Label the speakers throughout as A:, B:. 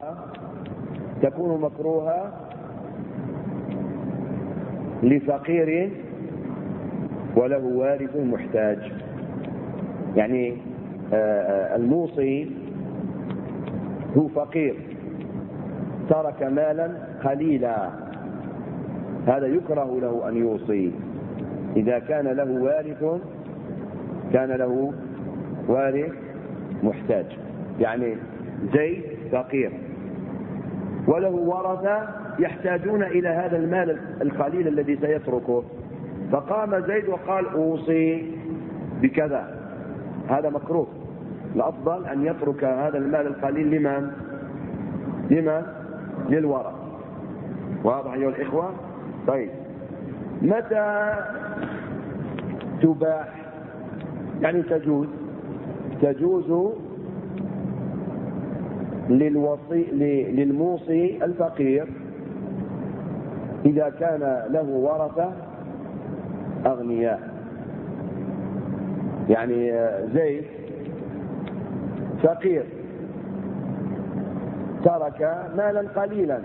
A: تكون مكروهة لفقير وله وارث محتاج. يعني الموصي هو فقير ترك مالا قليلا، هذا يكره له أن يوصي إذا كان له وارث محتاج. يعني زيد فقير وله ورثة يحتاجون إلى هذا المال القليل الذي سيتركه، فقام زيد وقال أوصي بكذا، هذا مكروه. الأفضل أن يترك هذا المال القليل لمن؟ للورثة. واضح أيها الإخوة؟ طيب، متى تباح؟ يعني تجوز للموصي الفقير إذا كان له ورثة أغنياء. يعني زيد فقير ترك مالا قليلا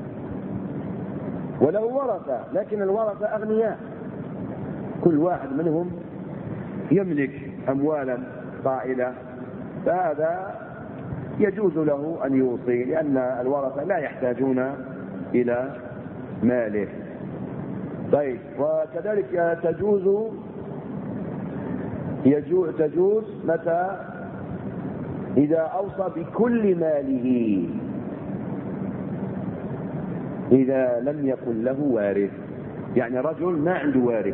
A: وله ورثة، لكن الورثة أغنياء، كل واحد منهم يملك أموالا طائلة، فهذا يجوز له أن يوصي لأن الورثة لا يحتاجون إلى ماله. طيب، وكذلك تجوز متى؟ إذا أوصى بكل ماله إذا لم يكن له وارث. يعني رجل ما عنده وارث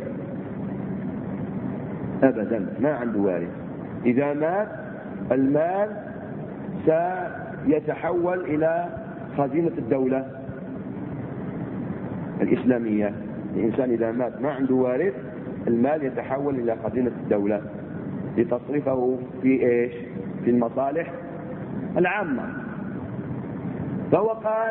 A: أبدا، ما عنده وارث، إذا مات المال سيتحول إلى خزينة الدولة الإسلامية. الإنسان إذا مات ما عنده وارث المال يتحول إلى خزينة الدولة لتصرفه في إيش؟ في المصالح العامة. فهو قال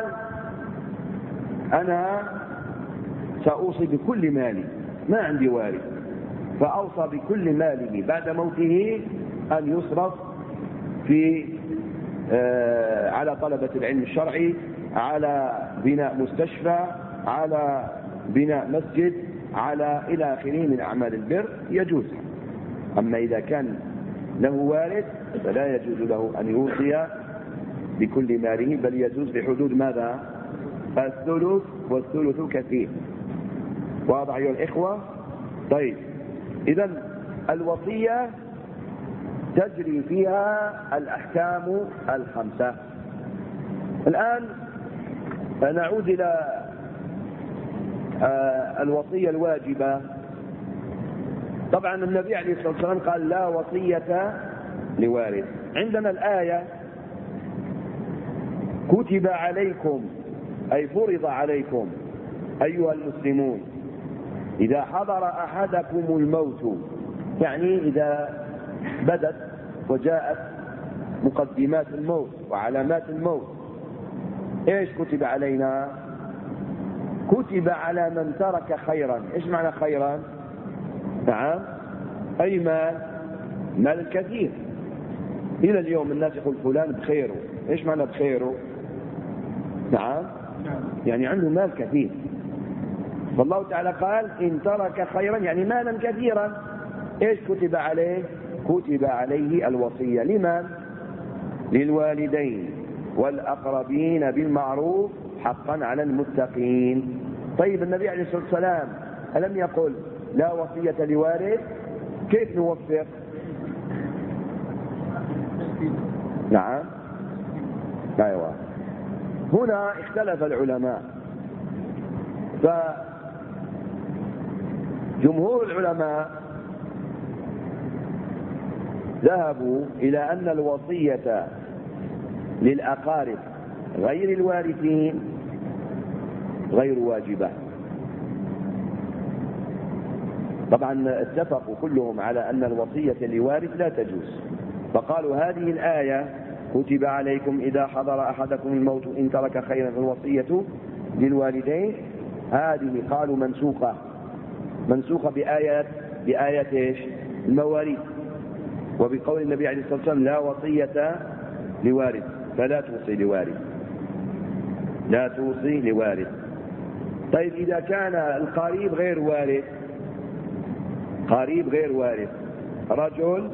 A: أنا سأوصي بكل مالي، ما عندي وارث، فأوصى بكل ماله بعد موته أن يصرف في على طلبة العلم الشرعي، على بناء مستشفى، على بناء مسجد، على إلى آخره من أعمال البر، يجوز. أما إذا كان له وارث فلا يجوز له أن يوصي بكل ماله، بل يجوز بحدود ماذا؟ الثلث، والثلث كثير. واضح أيها الإخوة؟ طيب، إذن الوصية تجري فيها الأحكام الخمسة. الآن نعود إلى الوصية الواجبة. طبعا النبي عليه الصلاة والسلام قال لا وصية لوارث. عندنا الآية كتب عليكم أي فرض عليكم أيها المسلمون إذا حضر أحدكم الموت، يعني إذا بدت وجاءت مقدمات الموت وعلامات الموت، إيش كتب علينا؟ كتب على من ترك خيرا. إيش معنى خيرا؟ نعم، أي مال كثير. إلى اليوم الناس يقول فلان بخيره. إيش معنى بخيره؟ نعم، يعني عنده مال كثير. فالله تعالى قال إن ترك خيرا يعني مالا كثيرا. إيش كتب عليه؟ كتب عليه الوصية. لمن؟ للوالدين والأقربين بالمعروف حقا على المتقين. طيب، النبي عليه الصلاة والسلام ألم يقل لا وصية لوارث؟ كيف نوفق؟ نعم، أيوة. هنا اختلف العلماء، فجمهور العلماء ذهبوا إلى أن الوصية للأقارب غير الوارثين غير واجبة. طبعا اتفقوا كلهم على أن الوصية لوارث لا تجوز، فقالوا هذه الآية كتب عليكم إذا حضر أحدكم الموت إن ترك خيرا الوصية للوالدين، هذه قالوا منسوخة بآيات إيش؟ المواريث، وبقول النبي عليه الصلاة والسلام لا وصية لوارث، فلا توصي لوارث. لا توصي لوارث. طيب إذا كان القريب غير وارث، قريب غير وارث، رجل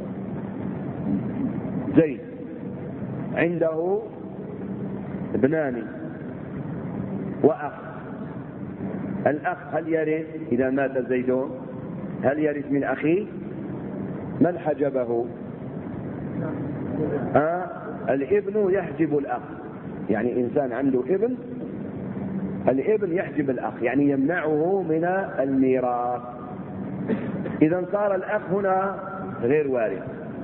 A: زيد عنده ابنان وأخ، الأخ هل يرث إذا مات زيد؟ هل يرث من أخيه؟ من حجبه؟ الابن يحجب الأخ، يعني إنسان عنده ابن، الابن يحجب الأخ، يعني يمنعه من الميراث. إذا صار الأخ هنا غير وارث،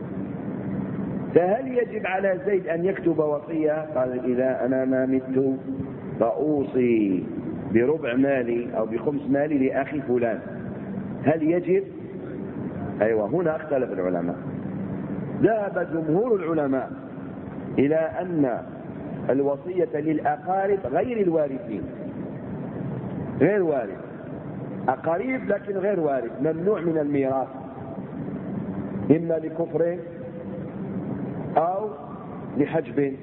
A: فهل يجب على زيد أن يكتب وصية؟ قال إذا أنا ما مت فأوصي بربع مالي أو بخمس مالي لأخي فلان، هل يجب؟ أيوة، هنا اختلف العلماء. ذهب جمهور العلماء إلى أن الوصية للأقارب غير الوارثين، غير وارث، أقارب لكن غير وارث، ممنوع من الميراث، إما لكفر أو لحجب.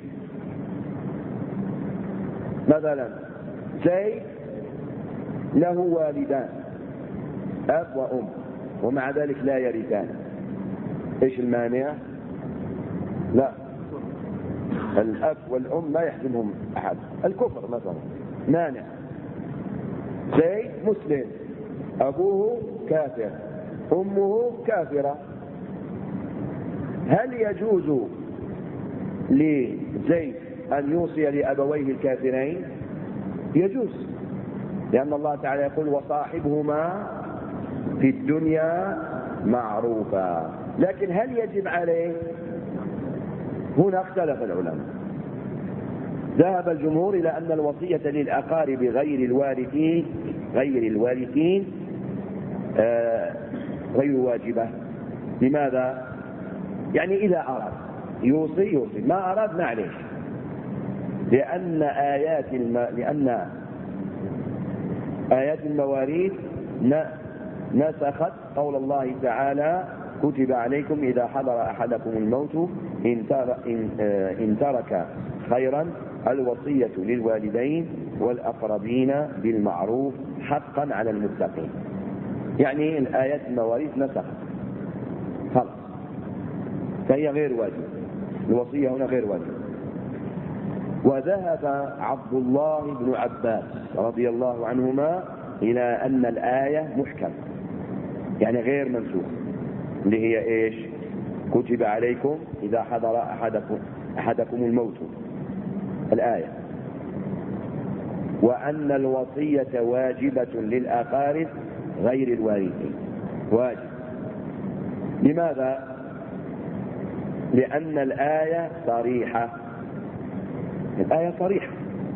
A: مثلا زيد له والدان أب وأم ومع ذلك لا يرثان، إيش المانع؟ لا، الأب والأم لا يحجبهم أحد، الكفر مثلا مانع. زيد مسلم، أبوه كافر، أمه كافرة، هل يجوز لزيد أن يوصي لأبويه الكافرين؟ يجوز، لأن الله تعالى يقول وصاحبهما في الدنيا معروفا، لكن هل يجب عليه؟ هنا اختلف العلماء. ذهب الجمهور إلى أن الوصية للأقارب غير الوارثين غير واجبة. لماذا؟ يعني إذا أراد يوصي، ما أراد معليش، لأن آيات المواريث نسخت قول الله تعالى كتب عليكم إذا حضر أحدكم الموت إن ترك خيرا الوصية للوالدين والأقربين بالمعروف حقا على المتقين. يعني الآيات المواريث نسخت خلاص، فهي غير واجب، الوصية هنا غير واجب. وذهب عبد الله بن عباس رضي الله عنهما إلى أن الآية محكم، يعني غير منسوخ، اللي هي إيش؟ كتب عليكم إذا حضر أحدكم الموت، الآية. وأن الوصية واجبة للأقارب غير الوارثين، واجب. لماذا؟ لأن الآية صريحة، الآية صريحة.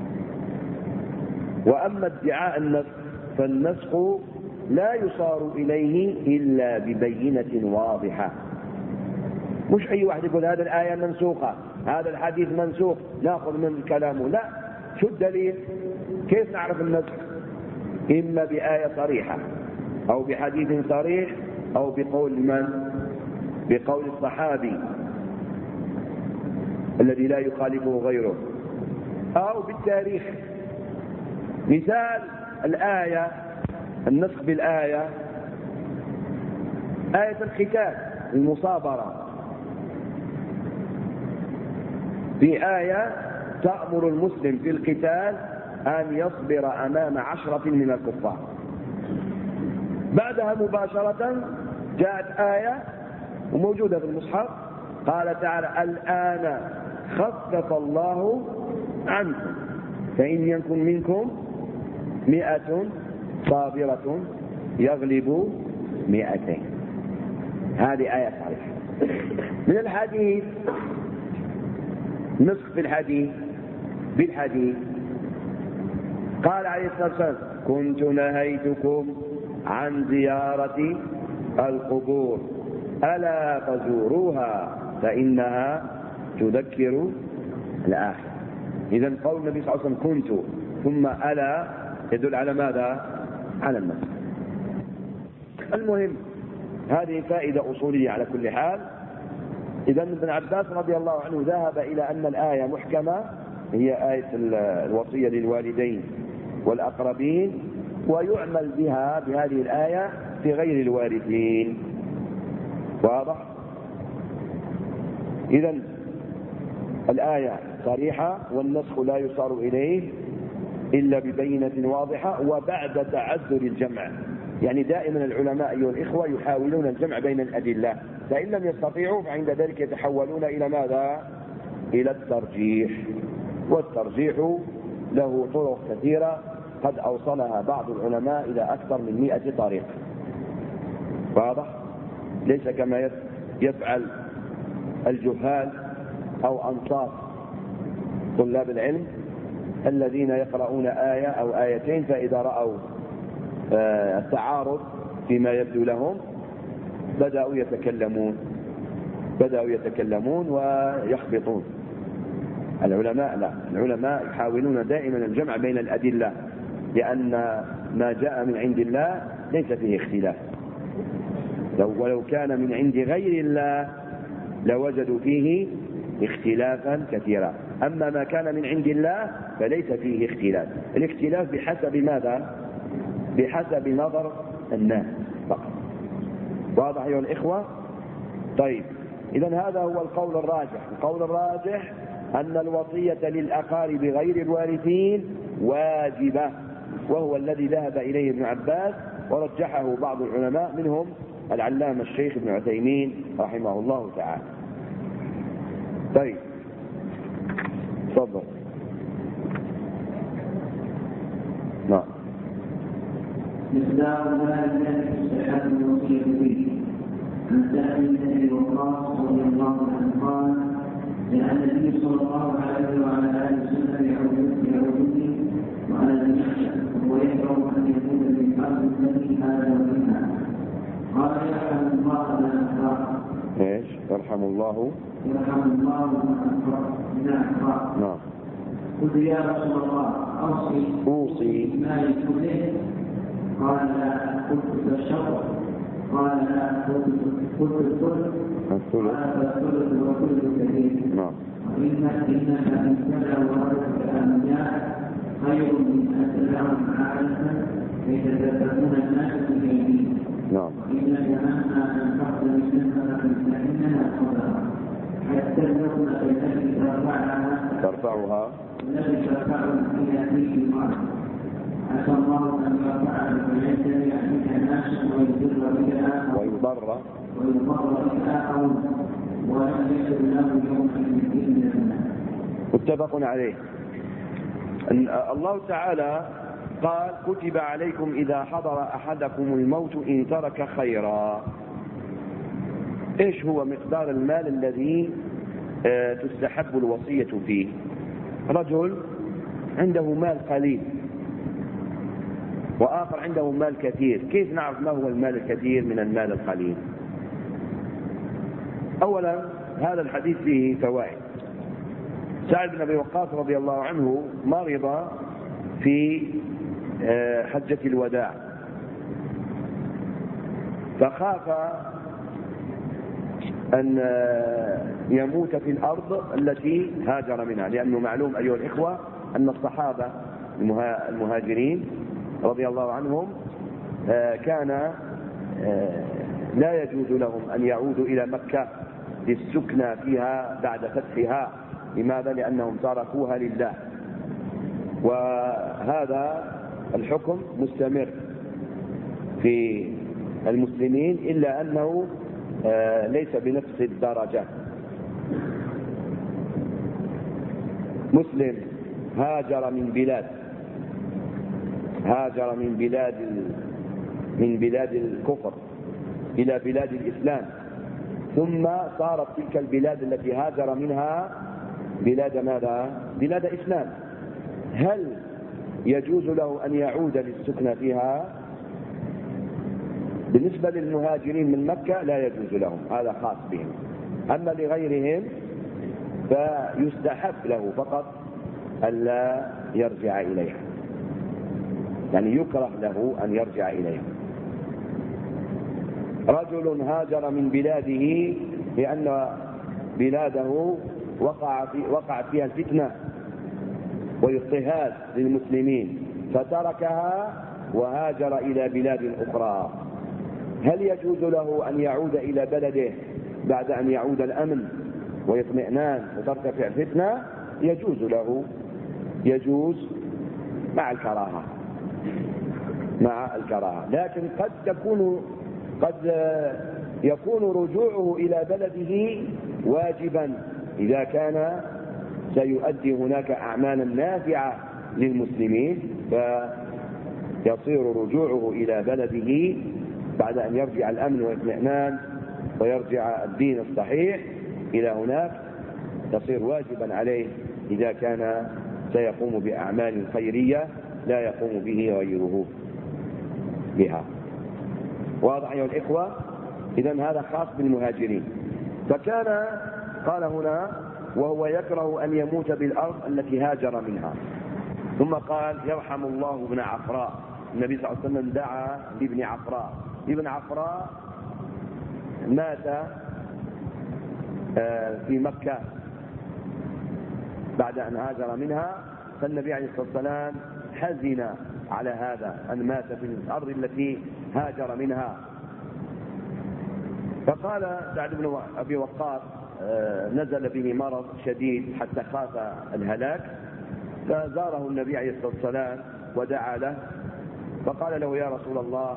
A: وأما ادعاء النسخ فالنسخ لا يصار إليه إلا ببينة واضحة، مش أي واحد يقول هذا الآية منسوخة، هذا الحديث منسوخ نأخذ من كلامه، لا، شو الدليل؟ كيف نعرف النسخ؟ إما بآية صريحة أو بحديث صريح أو بقول من؟ بقول الصحابي الذي لا يخالفه غيره، أو بالتاريخ. مثال الآية، النسخ بالآية، آية الختان المصابرة، في آية تأمر المسلم في القتال أن يصبر أمام 10 من الكفار، بعدها مباشرة جاءت آية وموجودة في المصحف قال تعالى الآن خفف الله عنكم فإن يكن منكم 100 صابرة يغلب 200. هذه آية صحيحة. من الحديث نسخ في الحديث بالحديث، قال عليه الصلاة والسلام كنت نهيتكم عن زيارة القبور ألا فزوروها فإنها تذكر الآخرة. إذن قول النبي صلى الله عليه وسلم كنت ثم ألا يدل على ماذا؟ على النسخ. المهم هذه فائدة أصولية على كل حال. إذن ابن عباس رضي الله عنه ذهب إلى أن الآية محكمة هي آية الوصية للوالدين والأقربين، ويعمل بها بهذه الآية في غير الوارثين. واضح؟ إذن الآية صريحة، والنسخ لا يصار إليه إلا ببينة واضحة وبعد تعذر الجمع. يعني دائما العلماء أيها الإخوة يحاولون الجمع بين الأدلة، فإن لم يستطيعوا فعند ذلك يتحولون إلى ماذا؟ إلى الترجيح. والترجيح له طرق كثيرة قد أوصلها بعض العلماء إلى أكثر من 100 طريق. واضح؟ ليس كما يفعل الجهال أو أنصاف طلاب العلم الذين يقرؤون آية أو آيتين، فإذا رأوا التعارض فيما يبدو لهم بدأوا يتكلمون ويخبطون. العلماء لا، العلماء يحاولون دائما الجمع بين الأدلة، لأن ما جاء من عند الله ليس فيه اختلاف، ولو كان من عند غير الله لوجدوا فيه اختلافا كثيرا. أما ما كان من عند الله فليس فيه اختلاف. الاختلاف بحسب ماذا؟ بحسب نظر الناس فقط. واضح أيها الإخوة؟ طيب، إذن هذا هو القول الراجح. القول الراجح أن الوصية للأقارب غير الوارثين واجبة، وهو الذي ذهب إليه ابن عباس ورجحه بعض العلماء منهم العلامة الشيخ ابن عثيمين رحمه الله تعالى. طيب، تفضل. نعم.
B: مقدار ذلك استحب الوصية به عن سعد بن ابي وقاص رضي الله عنه قال: جاء النبي صلى الله عليه وعلى اله وسلم يعودني وعلى المحشى وهو يكره ان يكون بالحرب الذي هذا منها. قال: يرحم الله من اخطا.
A: ايش؟ يرحم الله
B: من اخطا.
A: نعم.
B: قلت: يا رسول الله اوصي مالي كله. قال: لا. قلت: الشر. قال: لا. قلت: الثلث. فالثلث وكل كثير.
A: نعم.
B: وإنك إن كذا وردك أمنياء خير من أن تدعهم عادة يتدبرون الناس في أيديهم.
A: نعم.
B: وإنك مهما أنفقت من نفقة فإنها صدقة حتى اللقمة التي ترفعها التي ترفعها إلى فيه المرء. عسى الله أن يرفعها فيتبع بها الناس ويضر بها آخرون ولم يكن له يومئذ إلا الناس.
A: متفق عليه. الله تعالى قال: كتب عليكم إذا حضر أحدكم الموت إن ترك خيرا. إيش هو مقدار المال الذي تستحب الوصية فيه؟ رجل عنده مال قليل وآخر عنده مال كثير، كيف نعرف ما هو المال الكثير من المال القليل؟ أولا، هذا الحديث فيه فوائد. سعد بن أبي وقاص رضي الله عنه مرض في حجة الوداع، فخاف أن يموت في الأرض التي هاجر منها، لأنه معلوم أيها الإخوة أن الصحابة المهاجرين رضي الله عنهم كان لا يجوز لهم أن يعودوا إلى مكة للسكنى فيها بعد فتحها. لماذا؟ لأنهم تركوها لله، وهذا الحكم مستمر في المسلمين إلا أنه ليس بنفس الدرجة. مسلم هاجر من بلاد الكفر إلى بلاد الإسلام، ثم صارت تلك البلاد التي هاجر منها بلاد ماذا؟ بلاد إسلام. هل يجوز له أن يعود للسكنى فيها؟ بالنسبة للمهاجرين من مكة لا يجوز لهم، هذا خاص بهم. أما لغيرهم فيستحب له فقط ألا يرجع إليها، يعني يكره له أن يرجع إليها. رجل هاجر من بلاده لأن بلاده وقعت فيها الفتنة واضطهاد للمسلمين فتركها وهاجر إلى بلاد أخرى، هل يجوز له أن يعود إلى بلده بعد أن يعود الأمن واطمئنان وترتفع فتنة؟ يجوز له، يجوز مع الكراهة، لكن قد يكون رجوعه إلى بلده واجبا إذا كان سيؤدي هناك أعمالا نافعة للمسلمين، فيصير رجوعه إلى بلده بعد أن يرجع الأمن والاطمئنان ويرجع الدين الصحيح إلى هناك يصير واجبا عليه إذا كان سيقوم بأعمال خيرية لا يقوم به غيره بها. واضح أيها الإخوة؟ إذن هذا خاص بالمهاجرين. فكان قال هنا وهو يكره أن يموت بالأرض التي هاجر منها. ثم قال يرحم الله ابن عفراء. النبي صلى الله عليه وسلم دعا لابن عفراء. ابن عفراء مات في مكة بعد أن هاجر منها، فالنبي عليه الصلاة والسلام حزن على هذا أن مات في الأرض التي هاجر منها. فقال سعد بن أبي وقاص نزل به مرض شديد حتى خاف الهلاك، فزاره النبي عليه الصلاة والسلام ودعا له، فقال له يا رسول الله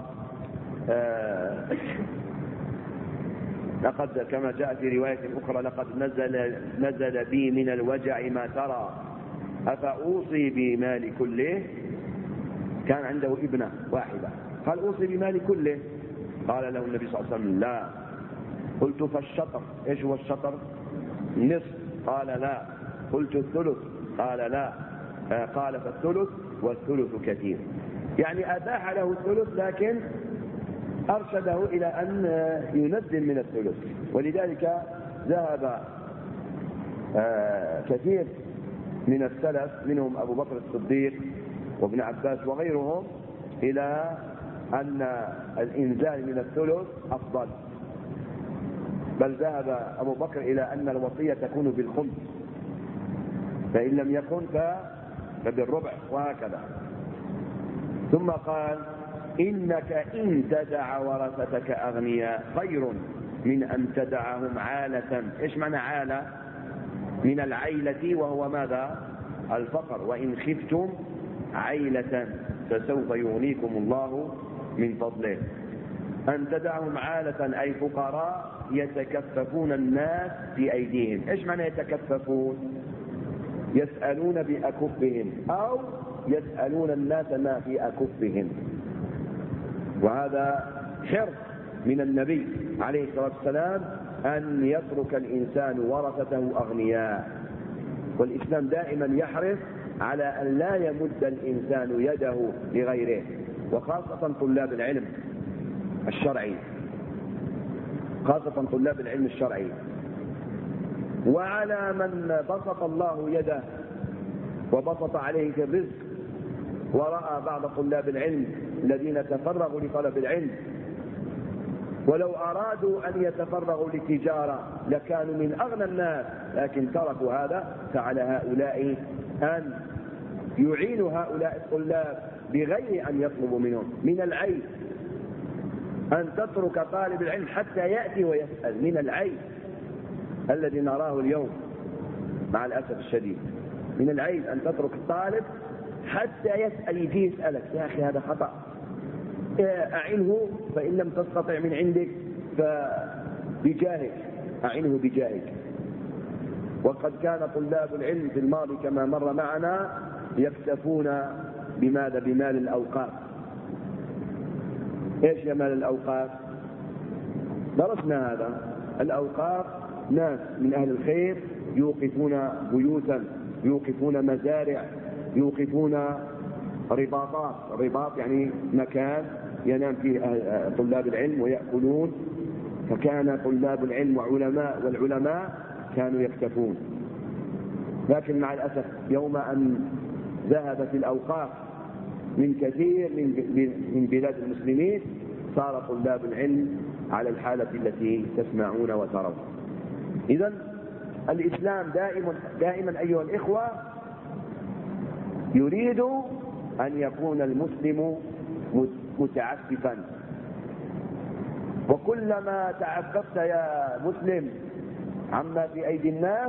A: لقد كما جاء في رواية أخرى لقد نزل بي من الوجع ما ترى أفأوصي بمال كله؟ كان عنده ابنة واحدة، قال أوصي بمال كله؟ قال له النبي صلى الله عليه وسلم لا. قلت فالشطر؟ ايش هو الشطر؟ نصف؟ قال لا. قلت الثلث؟ قال لا. قال فالثلث والثلث كثير، يعني أباح له الثلث لكن أرشده إلى أن ينزل من الثلث. ولذلك ذهب كثير من السلف منهم أبو بكر الصديق وابن عباس وغيرهم إلى أن الإنزال من الثلث أفضل، بل ذهب أبو بكر إلى أن الوصية تكون بالخمس، فإن لم يكن فبالربع، وهكذا. ثم قال إنك إن تدع ورثتك أغنياء خير من أن تدعهم عالة. إيش معنى عالة؟ من العيلة، وهو ماذا؟ الفقر. وإن خفتم عيلة فسوف يغنيكم الله من فضله. أن تدعهم عالة أي فقراء يتكففون الناس بأيديهم. إيش معنى يتكففون؟ يسألون بأكفهم أو يسألون الناس ما في أكفهم. وهذا حرص من النبي عليه الصلاة والسلام أن يترك الإنسان ورثته أغنياء. والإسلام دائما يحرص على أن لا يمد الإنسان يده لغيره، وخاصة طلاب العلم الشرعي، خاصة طلاب العلم الشرعي. وعلى من بسط الله يده وبسط عليه في الرزق ورأى بعض طلاب العلم الذين تفرغوا لطلب العلم ولو أرادوا أن يتفرغوا للتجارة لكانوا من أغنى الناس، لكن تركوا هذا، فعلى هؤلاء أن يعينوا هؤلاء الطلاب بغير أن يطلبوا منهم. من العيب أن تترك طالب العلم حتى يأتي ويسأل، من العيب الذي نراه اليوم مع الأسف الشديد. من العيب أن تترك الطالب حتى يسأل، يجي يسألك يا أخي هذا خطأ أعنه، فإن لم تستطع من عندك فبجاهك أعنه بجاهك. وقد كان طلاب العلم في الماضي كما مر معنا يكتفون بماذا؟ بمال الأوقاف. إيش يا مال الأوقاف؟ درسنا هذا. الأوقاف ناس من أهل الخير يوقفون بيوتا، يوقفون مزارع، يوقفون رباطات. رباط يعني مكان ينام فيه طلاب العلم ويأكلون. فكان طلاب العلم والعلماء كانوا يكتفون. لكن مع الأسف يوم أن ذهبت الأوقاف من كثير من بلاد المسلمين صار طلاب العلم على الحالة التي تسمعون وترون. إذن الإسلام دائما أيها الإخوة يريد أن يكون المسلم متعففا، وكلما تعففت يا مسلم عما في أيدي الناس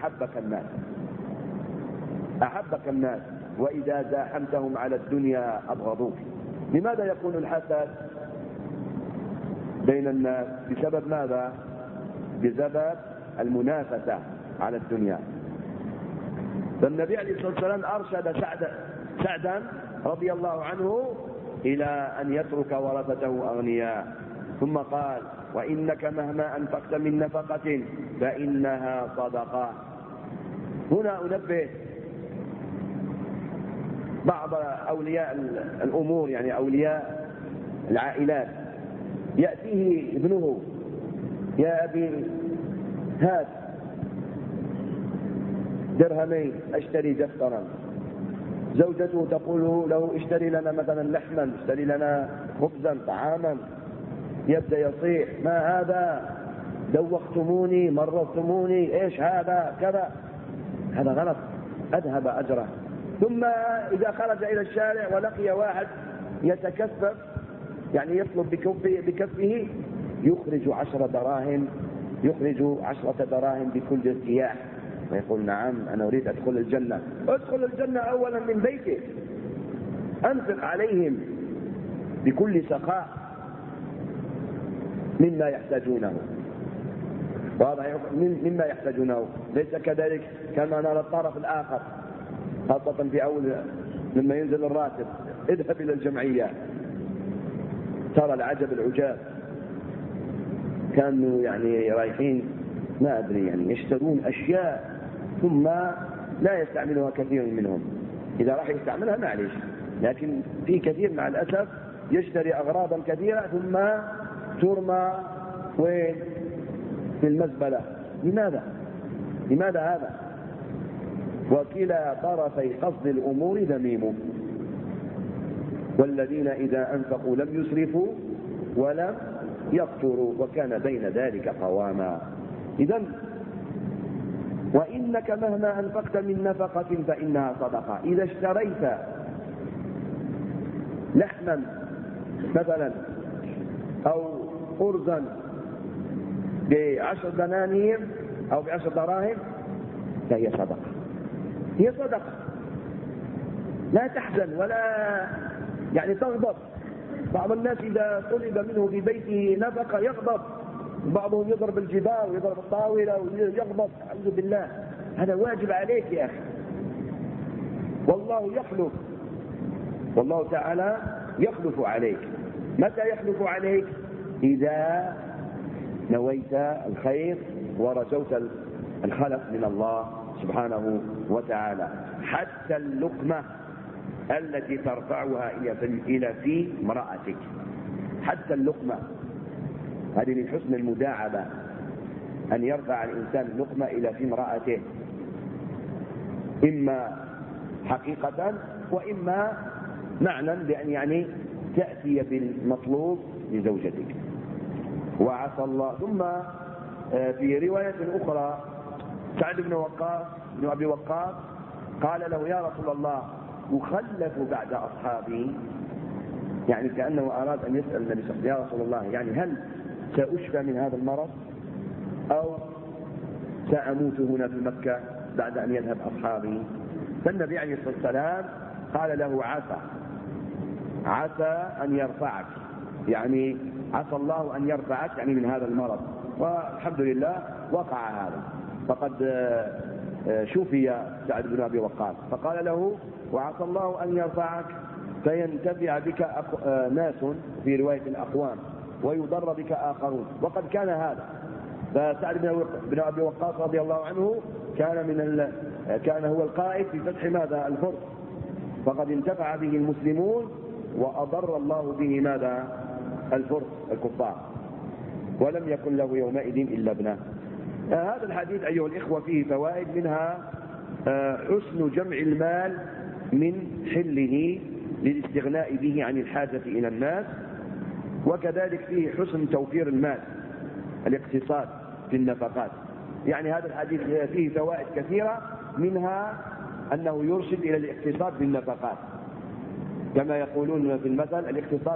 A: أحبك الناس، وإذا زاحمتهم على الدنيا أبغضوك. لماذا يكون الحسد بين الناس؟ بسبب ماذا؟ بسبب المنافسة على الدنيا. فالنبي عليه الصلاة والسلام أرشد سعدا رضي الله عنه إلى أن يترك ورثته أغنياء، ثم قال: وإنك مهما أنفقت من نفقة فإنها صدقة. هنا أنبه بعض أولياء الأمور، يعني أولياء العائلات، يأتيه ابنه: يا أبي هات درهمين أشتري دفترا. زوجته تقول له: اشتري لنا مثلا لحما، اشتري لنا خبزا، طعاما. يبدأ يصيح: ما هذا؟ دوختموني، مرضتموني، ايش هذا كذا. هذا غلط، أذهب أجره. ثم إذا خرج إلى الشارع ولقي واحد يتكفف، يعني يطلب بكفه، يخرج 10 دراهم، يخرج 10 دراهم بكل ارتياح، ويقول: نعم أنا أريد أدخل الجنة. ادخل الجنة أولا من بيتك، أنفق عليهم بكل سخاء مما يحتاجونه. مما يحتاجونه، ليس كذلك كما نرى الطرف الآخر، خاصة في أول لما ينزل الراتب: اذهب إلى الجمعية. ترى العجب العجاب، كانوا يعني رايحين ما أدري يعني يشترون أشياء ثم لا يستعملها كثير منهم. إذا راح يستعملها معليش، لكن في كثير مع الأسف يشتري أغراضا كثيرة ثم ترمى وين؟ في المزبلة. لماذا هذا؟ وكلا طرفي قصد الأمور ذميم، والذين إذا أنفقوا لم يسرفوا ولم يقتروا وكان بين ذلك قواما. إذن وإنك مهما أنفقت من نفقة فإنها صدقة. إذا اشتريت لحما مثلا أو أرزا ب10 دنانير أو ب10 دراهم فهي صدقة، هي صدقة. لا تحزن ولا يعني تغضب. بعض الناس إذا طلب منه في بيته نفقة يغضب، بعضهم يضرب الجدار ويضرب الطاولة ويغضب. أعوذ بالله، هذا واجب عليك يا أخي. والله يخلف، والله تعالى يخلف عليك. متى يخلف عليك؟ إذا نويت الخير ورجوت الخلف من الله سبحانه وتعالى. حتى اللقمة التي ترفعها إلى في امرأتك، حتى اللقمة هذه من حسن المداعبة، أن يرفع الإنسان اللقمة إلى في امرأته، إما حقيقة وإما معنى، بأن يعني تأتي بالمطلوب لزوجتك. وعسى الله. ثم في رواية أخرى سعد بن أبي وقاص قال له: يا رسول الله أخلف بعد أصحابي، يعني كأنه أراد أن يسأل النبي صلى الله عليه وسلم: يا رسول الله يعني هل سأشفى من هذا المرض أو سأموت هنا في مكة بعد أن يذهب أصحابي؟ فالنبي عليه الصلاة والسلام قال له: عسى أن يرفعك، يعني عسى الله أن يرفعك يعني من هذا المرض. والحمد لله وقع هذا، فقد شفي سعد بن أبي وقاص. فقال له: وعسى الله أن يرفعك فينتفع بك ناس، في رواية الأقوام، ويضر بك آخرون. وقد كان هذا. فسعد بن أبي وقاص رضي الله عنه كان هو القائد في فتح ماذا؟ الفرس، فقد انتفع به المسلمون وأضر الله به ماذا؟ الفرس الكفار، ولم يكن له يومئذ إلا ابنه. هذا الحديث أيها الإخوة فيه فوائد، منها حسن جمع المال من حله للاستغناء به عن الحاجة إلى الناس، وكذلك فيه حسن توفير المال، الاقتصاد في النفقات. يعني هذا الحديث فيه فوائد كثيرة، منها أنه يرشد إلى الاقتصاد بالنفقات، كما يقولون في المثل الاقتصاد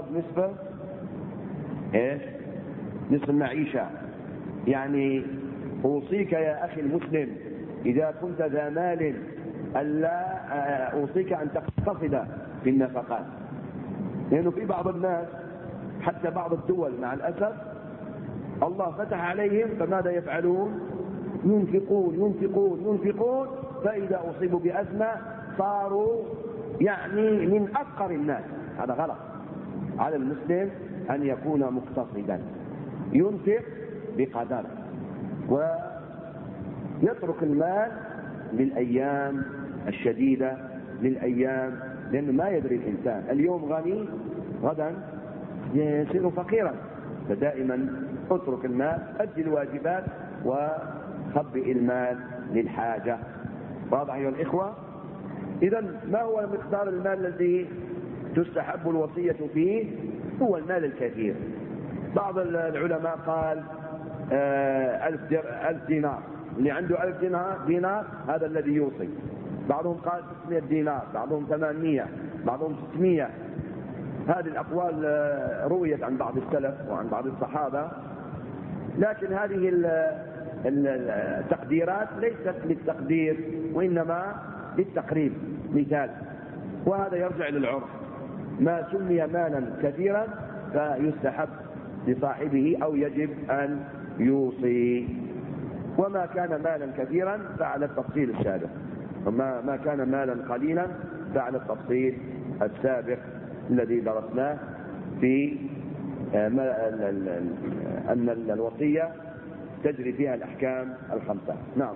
A: نصف المعيشة. يعني أوصيك يا أخي المسلم إذا كنت ذا مال ألا أوصيك أن تقتصد في النفقات، لأنه في بعض الناس حتى بعض الدول مع الأسف الله فتح عليهم، فماذا يفعلون؟ ينفقون ينفقون ينفقون، فإذا أصيبوا بأزمة صاروا يعني من أفقر الناس. هذا غلط. على المسلم أن يكون مقتصدا، ينفق بقدر ويترك المال للأيام الشديدة، للأيام، لأنه ما يدري الإنسان اليوم غني غدا يصير فقيرا. فدائما اترك المال، أدي الواجبات وخبئ المال للحاجة. واضح أيها الإخوة؟ إذن ما هو مقدار المال الذي تستحب الوصية فيه؟ هو المال الكثير. بعض العلماء قال 1000 دينار، اللي عنده 1000 دينار هذا الذي يوصي. بعضهم قال 600 دينار، بعضهم 800، بعضهم 600. هذه الأقوال رويت عن بعض السلف وعن بعض الصحابة، لكن هذه التقديرات ليست للتقدير وإنما للتقريب مثال، وهذا يرجع للعرف. ما سمي مالا كثيرا فيستحب لصاحبه أو يجب أن يوصي، وما كان مالا كثيرا فعلى التفصيل السابق، وما ما كان مالا قليلا فعلى التفصيل السابق الذي درسناه في أن الوصية تجري فيها الأحكام الخمسة. نعم.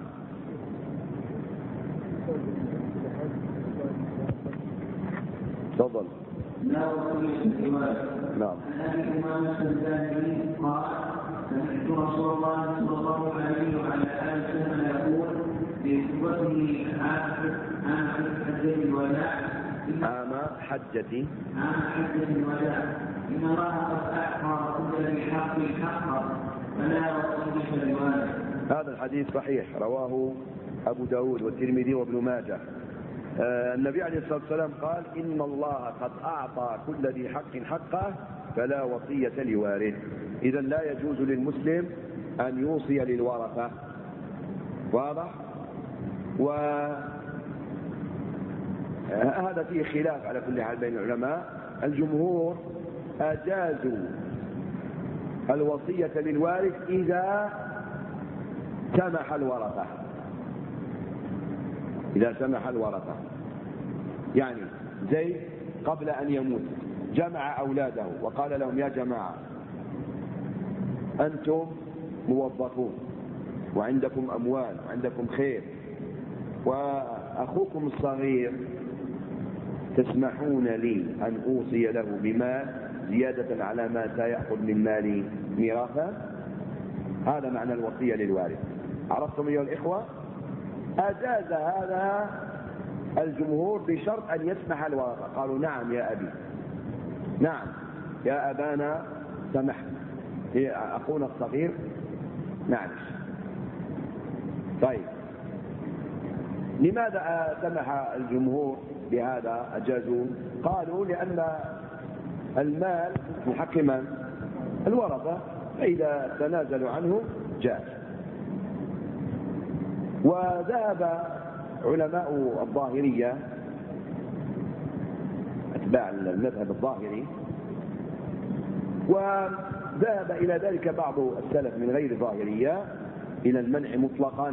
A: تفضل.
B: لا وصية في الوارث.
A: نعم.
B: عن ابي امامه الباهلي قال سمعت رسول الله صلى الله عليه وعلى اله وسلم يقول في خطبته عام حجة الوداع
A: عام حجة
B: الوداع ان الله قد اعطى كل ذي حق حقه فلا وصية للوارث.
A: هذا الحديث صحيح، رواه أبو داود والترمذي وابن ماجه. النبي عليه الصلاة والسلام قال إن الله قد أعطى كل ذي حق حقه فلا وصية لوارث. إذن لا يجوز للمسلم أن يوصي للورثة. واضح؟ وهذا فيه خلاف على كل حال بين العلماء. الجمهور أجازوا الوصية للوارث إذا سمح الورثة، إذا سمح الورثة. يعني زيد قبل أن يموت جمع أولاده وقال لهم يا جماعة أنتم موظفون وعندكم أموال وعندكم خير، وأخوكم الصغير تسمحون لي أن أوصي له بمال زيادة على ما سيأخذ من مالي ميراثا؟ هذا معنى الوصية للوارث. عرفتم أيها الإخوة؟ أجاز هذا الجمهور بشرط أن يسمح الورثة. قالوا نعم يا أبي، نعم يا أبانا سمحت، هي أخونا الصغير معلش. طيب لماذا سمح الجمهور بهذا؟ أجازوا؟ قالوا لأن المال في حق من؟ الورثة، فإذا تنازلوا عنه جاز. وذهب علماء الظاهرية أتباع المذهب الظاهري، وذهب إلى ذلك بعض السلف من غير الظاهرية إلى المنع مطلقا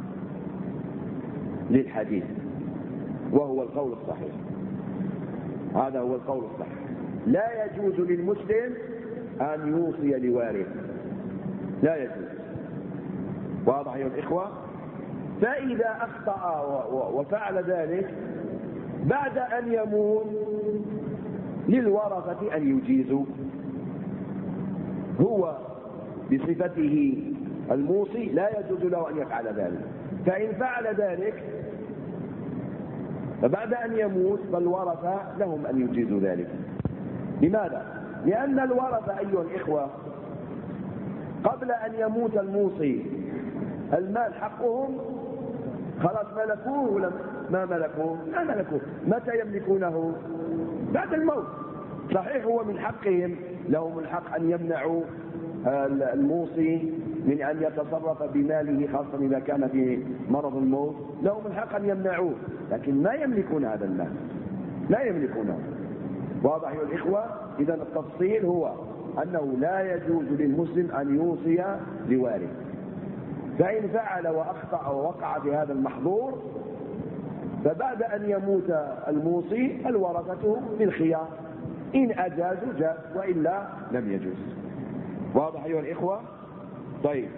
A: للحديث، وهو القول الصحيح. هذا هو القول الصحيح. لا يجوز للمسلم أن يوصي لوارث، لا يجوز. واضح يا الإخوة؟ فإذا أخطأ وفعل ذلك بعد أن يموت للورثة أن يجيزوا، هو بصفته الموصي لا يجوز له أن يفعل ذلك. فإن فعل ذلك فبعد أن يموت فالورثة لهم أن يجيزوا ذلك. لماذا؟ لأن الورثة أيها الإخوة قبل أن يموت الموصي المال حقهم خلاص ملكوه ما ملكوه. متى يملكونه؟ بعد الموت. صحيح هو من حقهم، لهم الحق أن يمنعوا الموصي من أن يتصرف بماله، خاصة إذا كان في مرض الموت، لهم الحق أن يمنعوه، لكن ما يملكون هذا المال، لا يملكونه. واضح يا الإخوة؟ إذا التفصيل هو أنه لا يجوز للمسلم أن يوصي لوارث، فإن فعل وأخطأ ووقع في هذا المحظور فبعد أن يموت الموصي الورثة بالخيار، إن أجازوا جاز وإلا لم يجوز. واضح أيها الإخوة؟ طيب،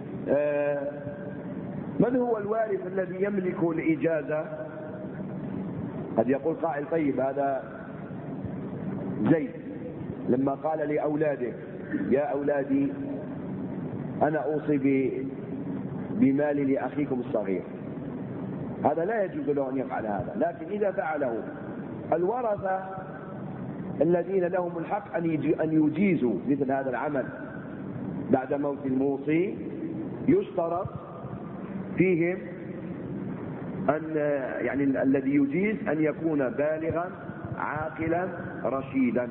A: من هو الوارث الذي يملك الإجازة؟ قد يقول قائل طيب هذا زيد لما قال لأولاده يا أولادي أنا أوصي بمال لأخيكم الصغير، هذا لا يجوز له أن يفعل هذا. لكن إذا فعله الورثة الذين لهم الحق أن يجيزوا مثل هذا العمل بعد موت الموصي، يشترط فيهم أن يعني الذي يجيز أن يكون بالغا عاقلا رشيدا.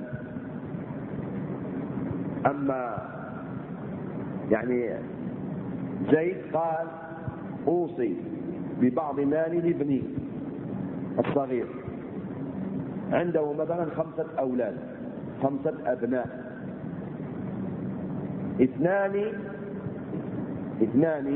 A: أما يعني زيد قال أوصي ببعض مالي لابني الصغير، عنده مثلا 5 أولاد، 5 أبناء، 2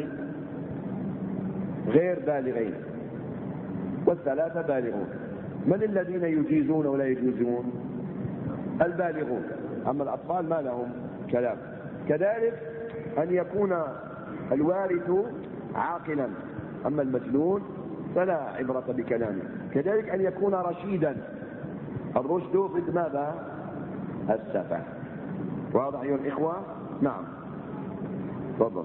A: غير بالغين والثلاثة بالغون. من الذين يجيزون ولا يجوزون؟ البالغون، أما الأطفال ما لهم كلام. كذلك أن يكون الوارث عاقلا، أما المجنون فلا عبرة بكلامه. كذلك أن يكون رشيدا، الرشد ضد ماذا؟ السفه. واضح أيها الإخوة؟ نعم، تفضل.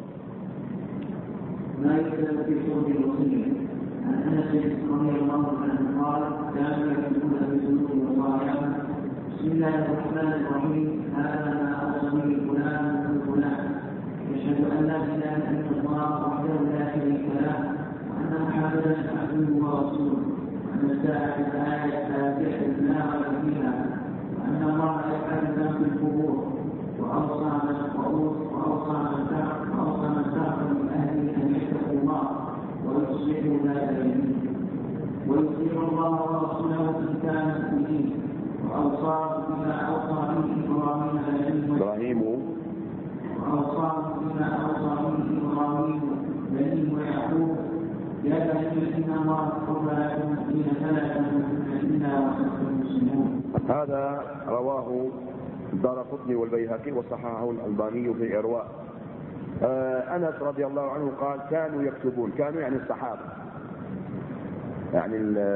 B: ما يكتب في صوت الوصية عن أنس رضي الله عنه قال كانوا يكتبون في صوت الوصايا بسم الله الرحمن الرحيم هذا ما أوصى به فلان من فلان، يشهد أن لا إله إلا الله وحده لا شريك له وأن محمدا عبده ورسوله، وأن الساعة الآية التابعة لا ريب فيها، وأن الله يفعل ما في القبور، وأوصى من ترك من أهله أن يتقوا الله ويصلحوا ذات بينهم ويطيعوا الله ورسوله إن كانوا مؤمنين، وأوصاه بما أوصى به إبراهيم بنيه ويعقوب يا بني إن الله اصطفى لكم الدين فلا تموتن إلا وأنتم مسلمون.
A: هذا رواه الدارقطني والبيهقي وصححه الألباني في إرواء. أنس رضي الله عنه قال كانوا يكتبون، كانوا يعني الصحابة، يعني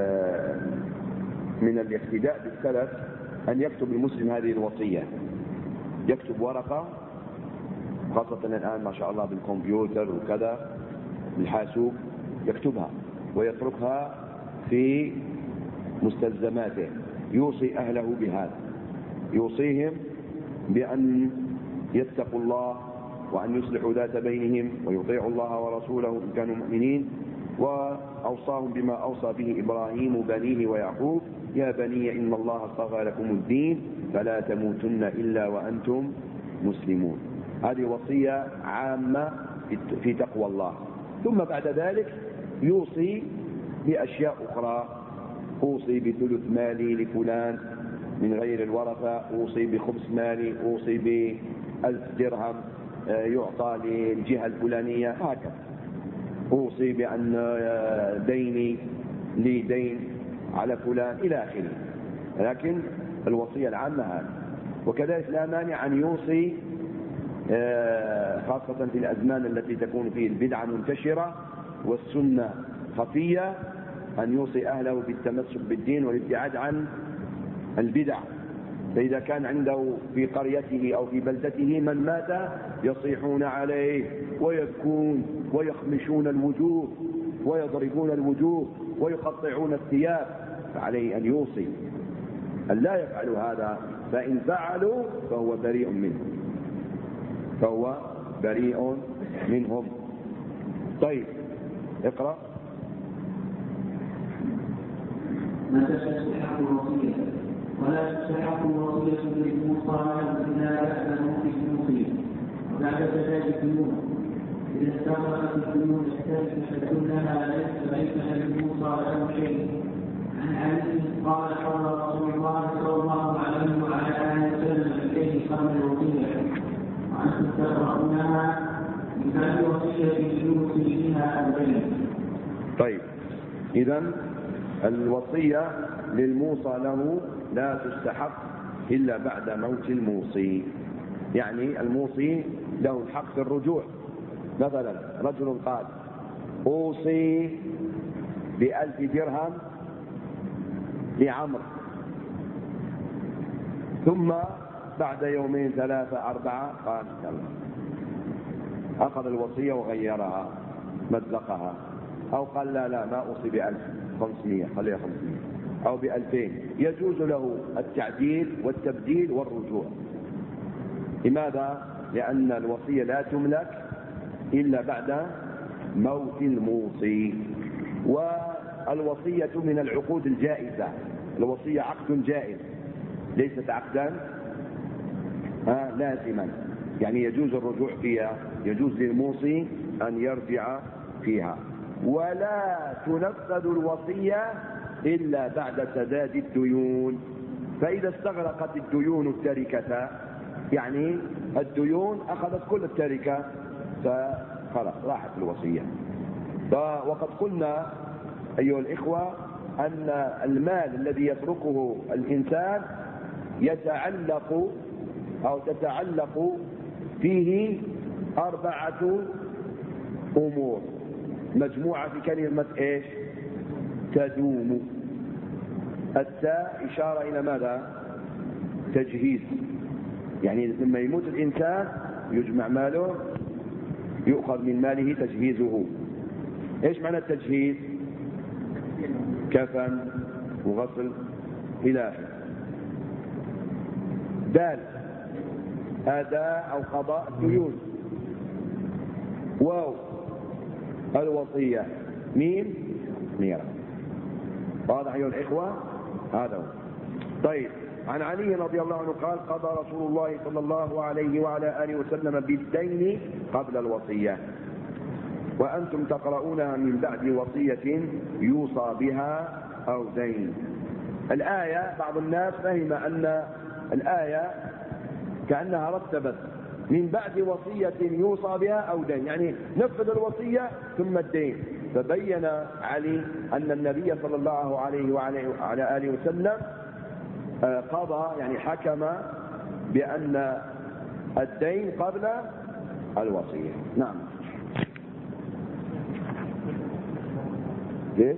A: من الاقتداء بالسلف أن يكتب المسلم هذه الوصية، يكتب ورقة، خاصة الآن ما شاء الله بالكمبيوتر وكذا بالحاسوب، يكتبها ويتركها في مستلزماته، يوصي أهله بهذا، يوصيهم بأن يتقوا الله وأن يصلحوا ذات بينهم ويطيعوا الله ورسوله إن كانوا مؤمنين، وأوصاهم بما أوصى به إبراهيم بنيه ويعقوب يا بني إن الله اصطفى لكم الدين فلا تموتن إلا وأنتم مسلمون. هذه وصية عامة في تقوى الله. ثم بعد ذلك يوصي بأشياء أخرى، أوصي بثلث مالي لفلان من غير الورثة، أوصي بخمس مالي، أوصي ب1000 درهم يعطى للجهة الفلانية، هكذا. أوصي بأن ديني لي دين على فلان إلى آخره. لكن الوصية العامة هذه. وكذلك لا مانع أن يوصي خاصة في الأزمان التي تكون فيه البدعة منتشرة والسنة خفية، أن يوصي أهله بالتمسك بالدين والابتعاد عن البدع. فإذا كان عنده في قريته أو في بلدته من مات يصيحون عليه ويبكون ويخمشون الوجوه ويضربون الوجوه ويقطعون الثياب، فعليه أن يوصي أن لا يفعلوا هذا، فإن فعلوا فهو بريء منهم، فهو بريء منهم. طيب اقرأ.
B: ما تستحق الوصية، ولا تستحق الوصية للموصى إلا بعد موت الموصي وبعد سداد الديون. إذا استغرقت الديون الثالثة كلها ليس للموصى له شيء. عن علي قال قال رسول الله صلى الله عليه وعلى آله وسلم إليه قبل الوصية وأنتم تقرؤونها بفعل وصية يوصي بها البين.
A: طيب، إذن الوصية للموصى له لا تستحق إلا بعد موت الموصي. يعني الموصي له الحق في الرجوع. مثلا رجل قال أوصي ب1000 درهم لعمر، ثم بعد يومين 3 4 قال أخذ الوصية وغيرها مزقها، أو قال لا ما أوصي ب1000، 500 خليها 500 أو ب2000. يجوز له التعديل والتبديل والرجوع. لماذا؟ لأن الوصية لا تملك إلا بعد موت الموصي. والوصية من العقود الجائزة. الوصية عقد جائز ليست عقدا لازما، يعني يجوز الرجوع فيها، يجوز للموصي أن يرجع فيها. ولا تنفذ الوصية إلا بعد سداد الديون. فإذا استغرقت الديون التركة، يعني الديون أخذت كل التركة، فخلاص راحت الوصية. وقد قلنا أيها الإخوة أن المال الذي يتركه الإنسان تتعلق فيه 4 أمور مجموعة في كلمة إيش؟ تدوم. التاء إشارة إلى ماذا؟ تجهيز. يعني لما يموت الإنسان يجمع ماله، يؤخذ من ماله تجهيزه. إيش معنى التجهيز؟ كفن وغسل إلى آخره. دال أداء أو قضاء الديون. واو الوصية. ميم ميراث. واضح أيها الإخوة؟ هذا هو. طيب، عن علي رضي الله عنه قال قضى رسول الله صلى الله عليه وعلى آله وسلم بالدين قبل الوصية، وأنتم تقرؤونها من بعد وصية يوصى بها أو دين. الآية بعض الناس فهم أن الآية كأنها رتبت من بعد وصية يوصى بها أو دين، يعني نفذ الوصية ثم الدين. فبين علي أن النبي صلى الله عليه وعلى آله وسلم قضى، يعني حكم بأن الدين قبل الوصية. نعم. ليه؟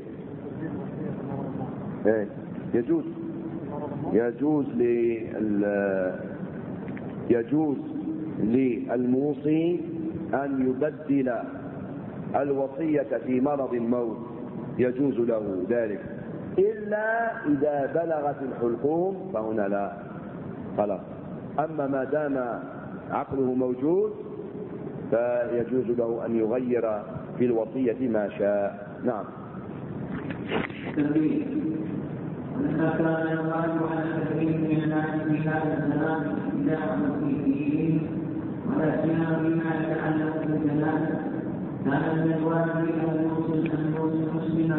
A: يجوز للموصي أن يبدل الوصية في مرض الموت، يجوز له ذلك، إلا إذا بلغت الحلقوم فهنا لا، خلاص. أما ما دام عقله موجود فيجوز له أن يغير في الوصية ما شاء. نعم.
B: ولما كان الغالب على كثير من الناس في هذا الزمان ابتداء فيه ولا سيما بما يتعلق بالجنازه، كان من الواجب ان يوصي المسلم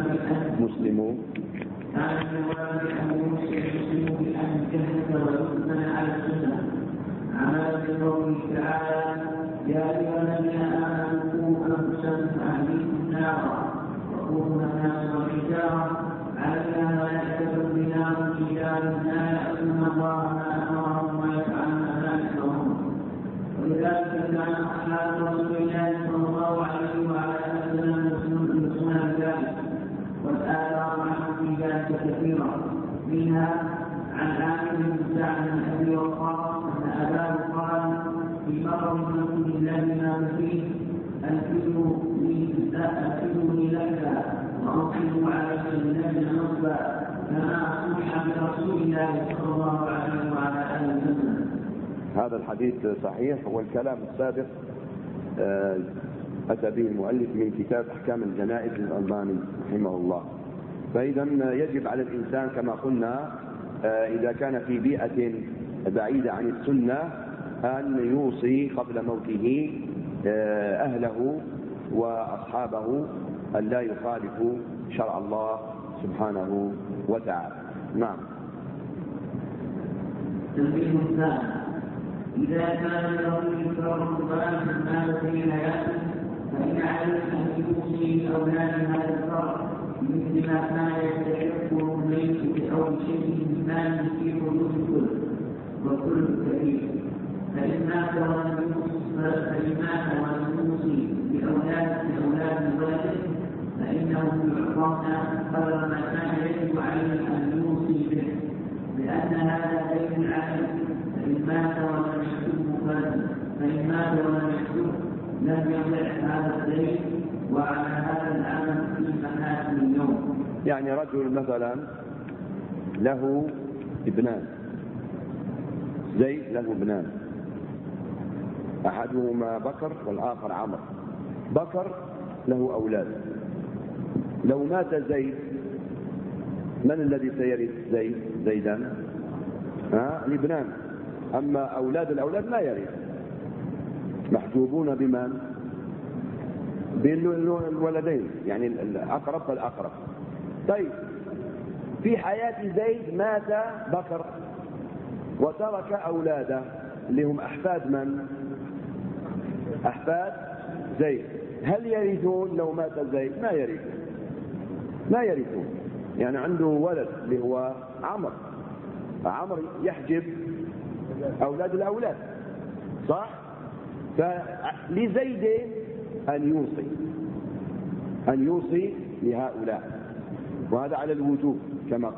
B: بأن يجهز ويؤمن على السنة عملا بقوله تعالى: يا أيها الذين آمنوا قوا أنفسكم وأهليكم نارا وقودها الناس والحجارة عليها ملائكة غلاظ شداد لا يعصون الله ما أمرهم ويفعلون ما يأمرون. ولذلك كان أصحاب رسول الله صلى الله عليه وعلى آله وسلم يسمون بذلك، والآثار عنه في ذلك كثيرة، منها عن عامر بن سعد بن أبي وقاص أن أباه قال في مرض الموت الذي مات فيه: أنفذوني ليلا وأنقذوا علي الليل نصبا، كما أصبح برسول الله صلى الله عليه وعلى آله وسلم.
A: هذا الحديث صحيح، والكلام السابق أتى به المؤلف من كتاب أحكام الجنائز للألباني رحمه الله. فإذا يجب على الإنسان كما قلنا إذا كان في بيئة بعيدة عن السنة أن يوصي قبل موته أهله وأصحابه أن لا يخالفوا شرع الله سبحانه وتعالى. نعم.
B: تنبيه الثاني: إذا كان الرجل فرق ضعف المال في حياته فإن عليه أن يوصي أولاد هذا الفرق مثل ما كان يستحقه الليل أو شيء من ماله في حدود الكل والكل كبير. فإن مات ولم يوصي بأولاد الولد فإنهم يعطون قدر ما كان يجب عليه أن يوصي به، لأن هذا دين عليه. فإن مات ولم يكتبه لم يضع هذا الدين، وعلى هذا العمل في محاكم اليوم.
A: يعني رجل مثلا له ابنان، زيد له ابنان، أحدهما بكر والآخر عمرو. بكر له أولاد، لو مات زيد من الذي سيرث زيدا؟ الابنان. أما أولاد الأولاد لا يرث، محجوبون بمن؟ بالولدين، يعني الأقرب فالأقرب. طيب في حياة زيد مات بكر وترك أولاده اللي هم أحفاد من؟ أحفاد زيد. هل يرثون لو مات زيد؟ ما يرثون. يعني عنده ولد اللي هو عمرو يحجب أولاد الأولاد، صح؟ فلزيد أن يوصي لهؤلاء، وهذا على الوجوب كما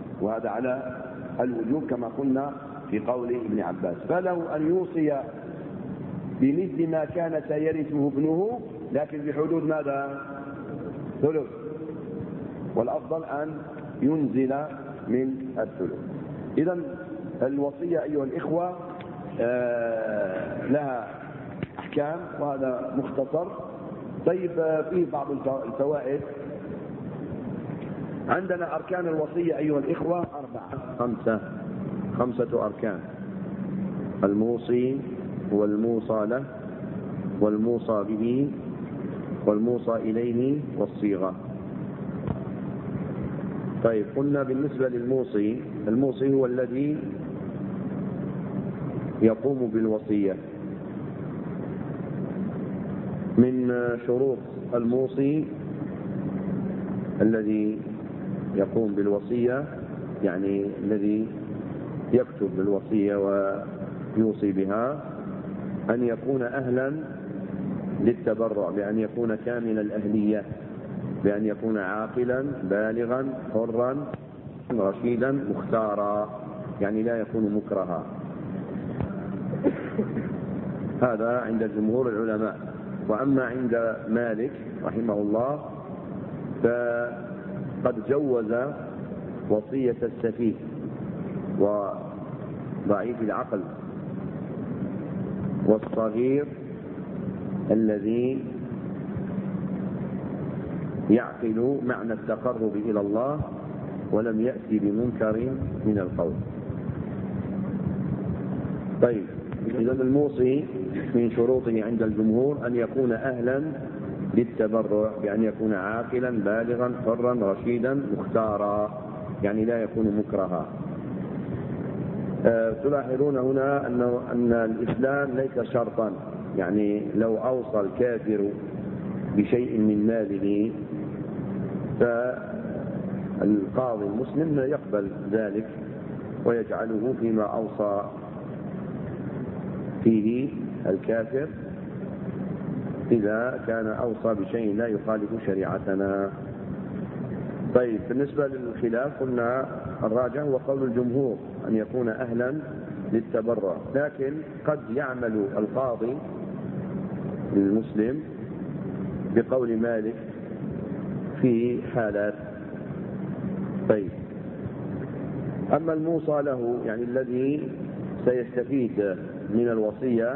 A: قلنا، في قول ابن عباس. فله أن يوصي بمثل ما كان سيرثه ابنه، لكن بحدود ماذا؟ ثلث، والأفضل أن ينزل من الثلث. إذن الوصية أيها الإخوة لها أحكام، وهذا مختصر. طيب فيه بعض الفوائد. عندنا أركان الوصية أيها الإخوة 5 أركان: الموصي والموصى له والموصى به والموصى إليه والصيغة. طيب قلنا بالنسبة للموصي، الموصي هو الذي يقوم بالوصية. من شروط الموصي الذي يقوم بالوصية، يعني الذي يكتب بالوصية ويوصي بها، أن يكون أهلا للتبرع، بأن يكون كامل الأهلية، بأن يكون عاقلا بالغا حرا رشيدا مختارا، يعني لا يكون مكرها. هذا عند جمهور العلماء. وأما عند مالك رحمه الله فقد جوز وصية السفيه وضعيف العقل والصغير الذي يعقل معنى التقرب إلى الله ولم يأتي بمنكر من القول. طيب إذن الموصي من شروطه عند الجمهور أن يكون أهلا للتبرع، بأن يكون عاقلا بالغا حرا رشيدا مختارا، يعني لا يكون مكرها. تلاحظون هنا أن الإسلام ليس شرطا، يعني لو أوصى الكافر بشيء من ماله فالقاضي المسلم يقبل ذلك ويجعله فيما أوصى فيه الكافر، إذا كان أوصى بشيء لا يخالف شريعتنا. طيب بالنسبة للخلاف قلنا الراجح هو قول الجمهور أن يكون أهلا للتبرع، لكن قد يعمل القاضي المسلم بقول مالك في حالات. طيب أما الموصى له، يعني الذي سيستفيد من الوصية،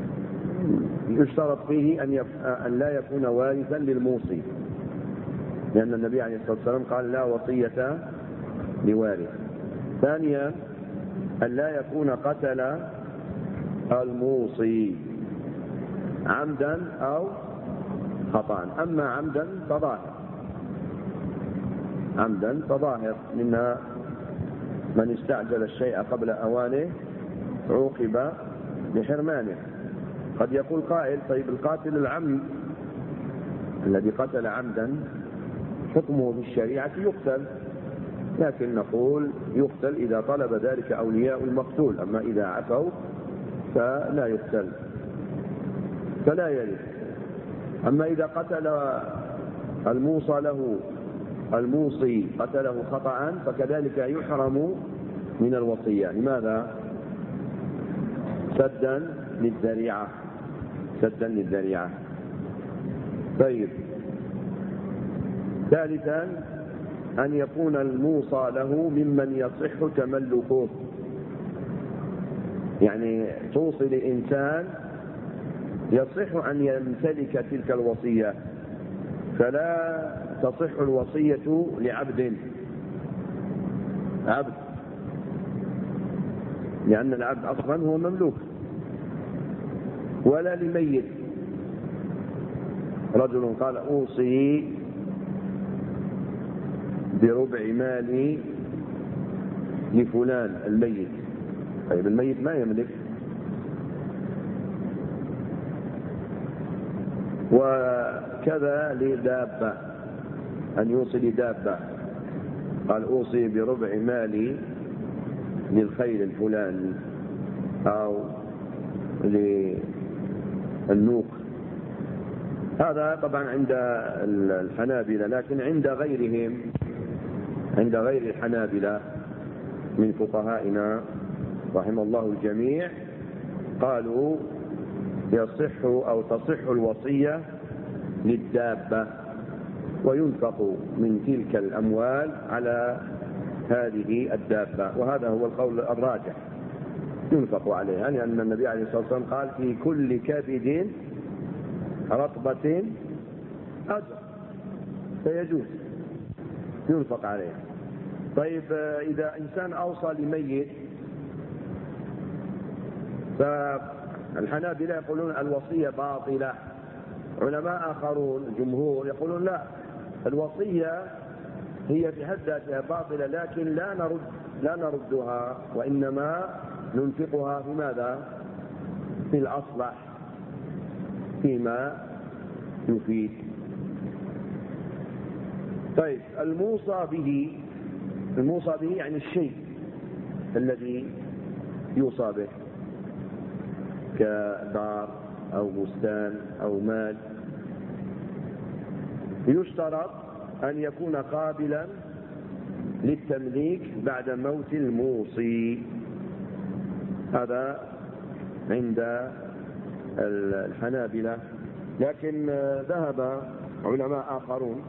A: يشترط فيه أن لا يكون وارثا للموصي، لأن النبي عليه الصلاة والسلام قال لا وصية لوارث. ثانيا أن لا يكون قتل الموصي عمدا أو خطأ. أما عمدا فظاهر منها من استعجل الشيء قبل أوانه عوقب بحرمانه. قد يقول قائل طيب القاتل العمد الذي قتل عمدا حكمه في الشريعة يقتل، لكن نقول يقتل إذا طلب ذلك أولياء المقتول، أما إذا عفوا فلا يقتل فلا يرث. أما إذا قتل الموصي قتله خطأ فكذلك يحرم من الوصية. لماذا؟ سدا للذريعة. طيب، ثالثا أن يكون الموصى له ممن يصح تملكه، يعني توصي لإنسان يصح أن يمتلك تلك الوصية، فلا تصح الوصية لعبد لأن العبد أصلا هو مملوك، ولا لميت. رجل قال أوصي بربع مالي لفلان الميت، طيب الميت ما يملك. وكذا لدابة، أن يوصي لدابة، قال أوصي بربع مالي للخيل الفلاني أو للنوق. هذا طبعا عند الحنابلة، لكن عند غير الحنابلة من فقهائنا رحم الله الجميع قالوا يصح أو تصح الوصية للدابة، وينفق من تلك الأموال على هذه الدابة، وهذا هو القول الراجح، ينفق عليها، لأن النبي عليه الصلاة والسلام قال في كل كبد رطبة أجر، فيجوز ينفق عليها. طيب، إذا إنسان أوصى لميت فالحنابلة يقولون الوصية باطلة، علماء آخرون الجمهور يقولون لا، الوصية هي في حد ذاتها باطلة، لكن لا نردها، وإنما ننفقها في ماذا؟ في الأصلح، فيما يفيد. طيب، الموصى به يعني الشيء الذي يوصى به كدار أو بستان أو مال، يشترط أن يكون قابلا للتمليك بعد موت الموصي. هذا عند الحنابلة، لكن ذهب علماء آخرون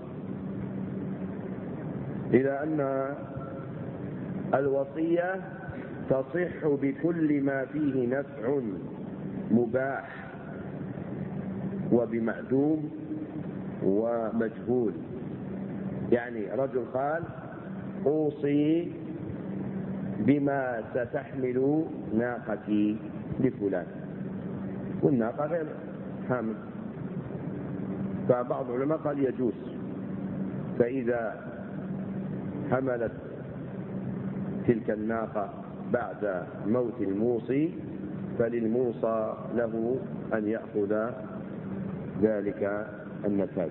A: إلى أن الوصية تصح بكل ما فيه نفع مباح وبمعدوم ومجهول. يعني رجل قال أوصي بما ستحمل ناقتي لفلان، والناقة غير حامل، فبعض العلماء قال يجوز، فإذا حملت تلك الناقة بعد موت الموصي فللموصى له أن يأخذ ذلك النتاج.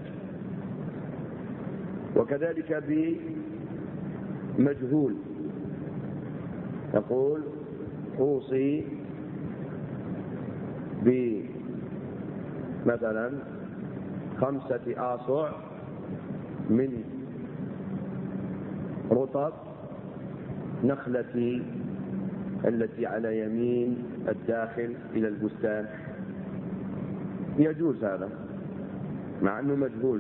A: وكذلك بمجهول، يقول أوصي بمثلا 5 آصع من رطب نخلتي التي على يمين الداخل إلى البستان، يجوز هذا مع أنه مجهول.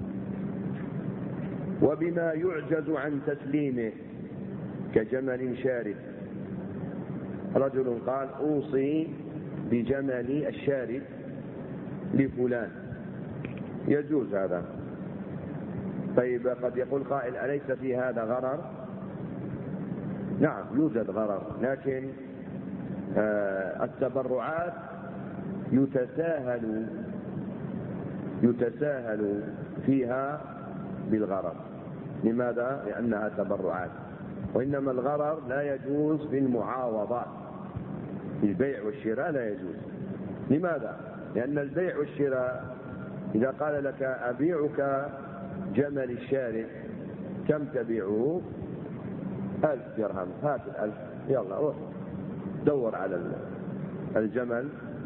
A: وبما يعجز عن تسليمه كجمل شارد، رجل قال أوصي بجمل الشارد لفلان، يجوز هذا. طيب قد يقول قائل أليس في هذا غرر؟ نعم يوجد غرر، لكن التبرعات يتساهل فيها بالغرر. لماذا؟ لأنها تبرعات. وإنما الغرر لا يجوز في المعاوضات، في البيع والشراء لا يجوز. لماذا؟ لأن البيع والشراء إذا قال لك أبيعك جمل الشارع، كم تبيعه؟ 1000 درهم، هات 1000، يلا روح دور على الجمل.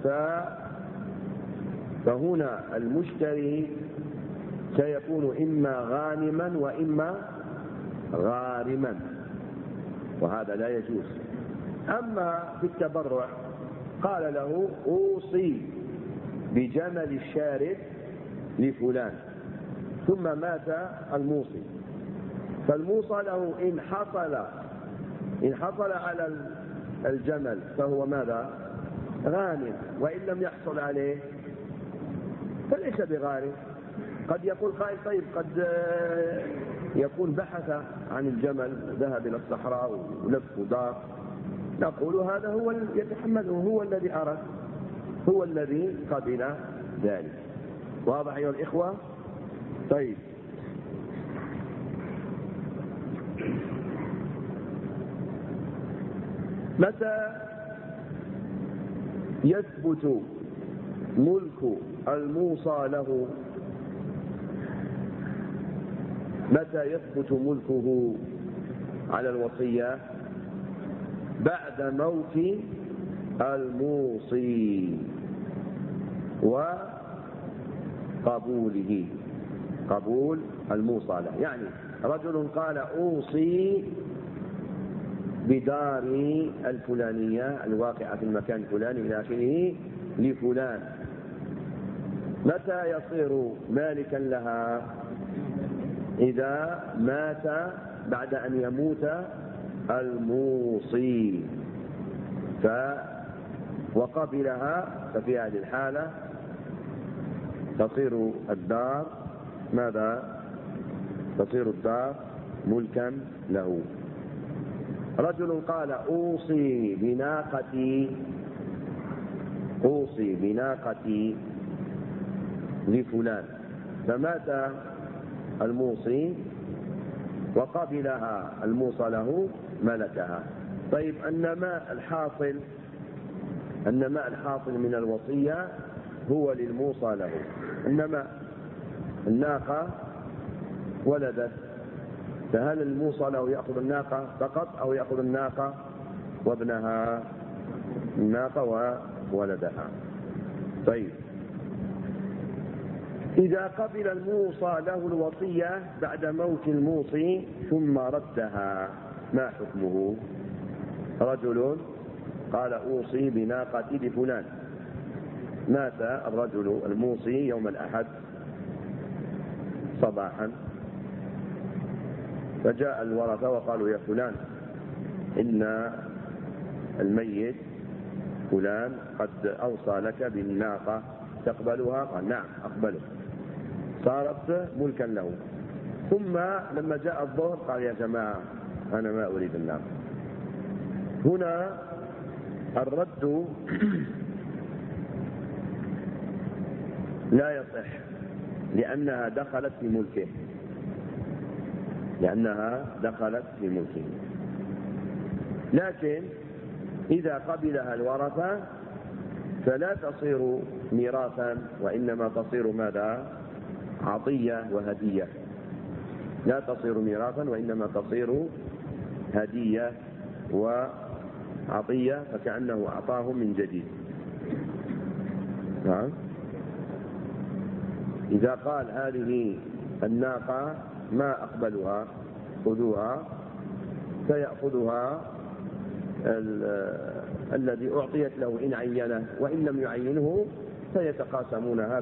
A: فهنا المشتري سيكون إما غانما وإما غارما، وهذا لا يجوز. أما في التبرع قال له أوصي بجمل الشارد لفلان، ثم مات الموصي، فالموصى له إن حصل على الجمل فهو ماذا؟ غانم، وإن لم يحصل عليه فليس بغارم. قد يقول قائل طيب قد يكون بحث عن الجمل، ذهب إلى الصحراء ولف ودار، نقول هذا هو يتحمله، هو الذي أراد، هو الذي قبل ذلك. واضح أيها الإخوة؟ طيب متى يثبت ملك الموصى له؟ متى يثبت ملكه على الوصية؟ بعد موت الموصي وقبوله، قبول الموصى له. يعني رجل قال أوصي بدار الفلانية الواقعة في المكان الفلاني إلى آخره لفلان، متى يصير مالكا لها؟ إذا مات بعد أن يموت الموصي وقبلها، ففي هذه الحالة تصير الدار ماذا؟ تصير الدار ملكا له. رجل قال أوصي بناقتي لفلان، فمات الموصي وقبلها الموصى له ملكها. طيب النماء الحاصل من الوصية هو للموصى له، إنما الناقة ولدت، فهل الموصى له يأخذ الناقة فقط أو يأخذ الناقة وابنها، الناقة وولدها؟ طيب إذا قبل الموصى له الوصية بعد موت الموصي ثم ردها، ما حكمه؟ رجل قال أوصي بناقتي لفلان، مات الرجل الموصي يوم الأحد صباحا، فجاء الورثة وقالوا يا فلان إن الميت فلان قد أوصى لك بالناقة، تقبلها؟ قال نعم أقبله، صارت ملكا له. ثم لما جاء الظهر قال يا جماعة أنا ما أريد الناقة. هنا الرد لا يصح، لأنها دخلت في ملكه، لكن إذا قبلها الورثة فلا تصير ميراثا، وإنما تصير ماذا؟ عطية وهدية. لا تصير ميراثا وإنما تصير هدية وعطية، فكأنه أعطاه من جديد. نعم. إذا قال هذه الناقة ما أقبلها خذوها، فيأخذها الذي أعطيت له إن عينه، وإن لم يعينه فيتقاسمونها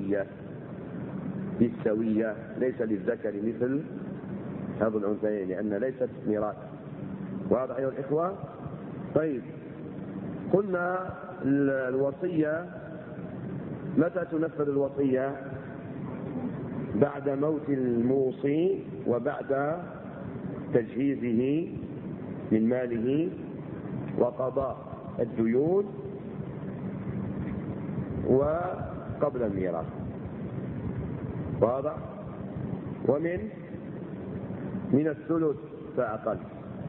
A: بالسوية، ليس للذكر مثل حظ الأنثيين، لأن ليست ميراثا. واضح أيها الإخوة؟ طيب قلنا الوصية متى تنفذ الوصية؟ بعد موت الموصي وبعد تجهيزه من ماله وقضاء الديون وقبل الميراث. واضح؟ ومن الثلث فأقل.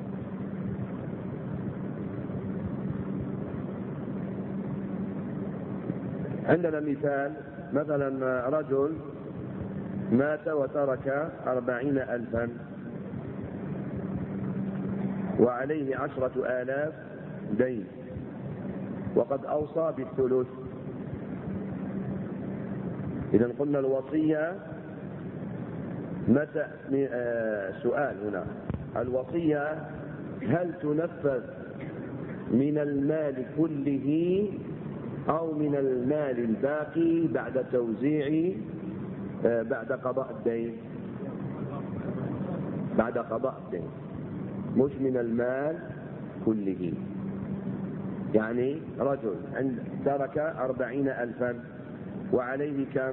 A: عندنا مثال، مثلا رجل مات وترك 40,000 وعليه 10,000 دين، وقد أوصى بالثلث. إذا قلنا الوصية متى؟ سؤال هنا، الوصية هل تنفذ من المال كله أو من المال الباقي بعد توزيع بعد قضاء الدين؟ بعد قضاء الدين، مش من المال كله. يعني رجل ترك 40,000 وعليه كم؟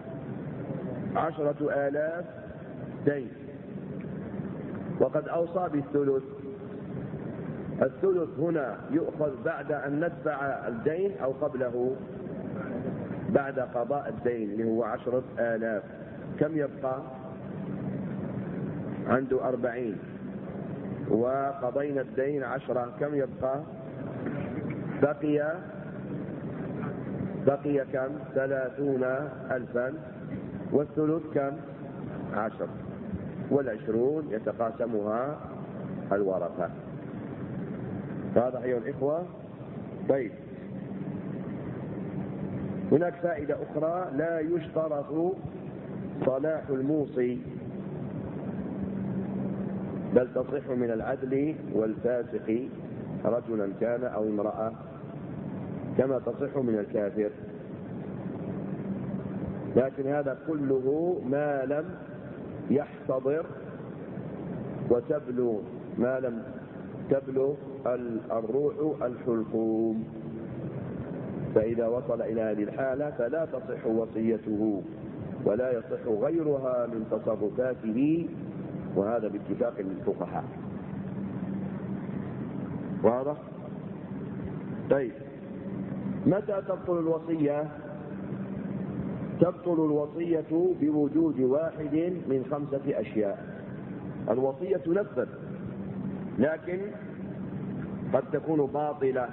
A: 10,000 دين، وقد أوصى بالثلث. الثلث هنا يؤخذ بعد أن ندفع الدين أو قبله؟ بعد قضاء الدين اللي هو 10,000. كم يبقى؟ عنده 40 وقضينا الدين 10، كم يبقى؟ بقي كم؟ 30,000، والثلث كم؟ 10، وال20 يتقاسمها الورثة. واضح أيها الإخوة؟ طيب، هناك فائدة أخرى، لا يشترط صلاح الموصي، بل تصح من العدل والفاسق رجلا كان أو امرأة، كما تصح من الكافر. لكن هذا كله ما لم يحتضر وتبلغ، ما لم تبلغ الروح الحلقوم، فإذا وصل إلى هذه الحالة فلا تصح وصيته ولا يصح غيرها من تصرفاته، وهذا باتفاق الفقهاء. واضح؟ طيب، متى تبطل الوصية؟ تبطل الوصية بوجود واحد من 5 أشياء. الوصية تنفذ، لكن قد تكون باطلة.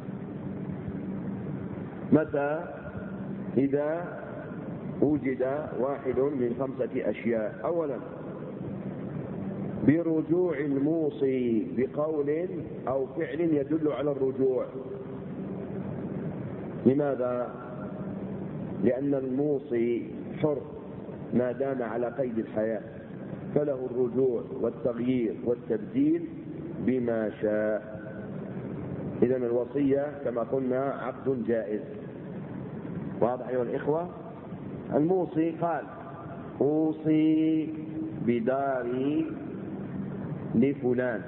A: متى؟ إذا وجد واحد من 5 أشياء. أولا، برجوع الموصي بقول أو فعل يدل على الرجوع. لماذا؟ لأن الموصي حر ما دام على قيد الحياة، فله الرجوع والتغيير والتبديل بما شاء. إذن الوصية كما قلنا عقد جائز. واضح أيها الإخوة؟ الموصي قال أوصي بداري لفلان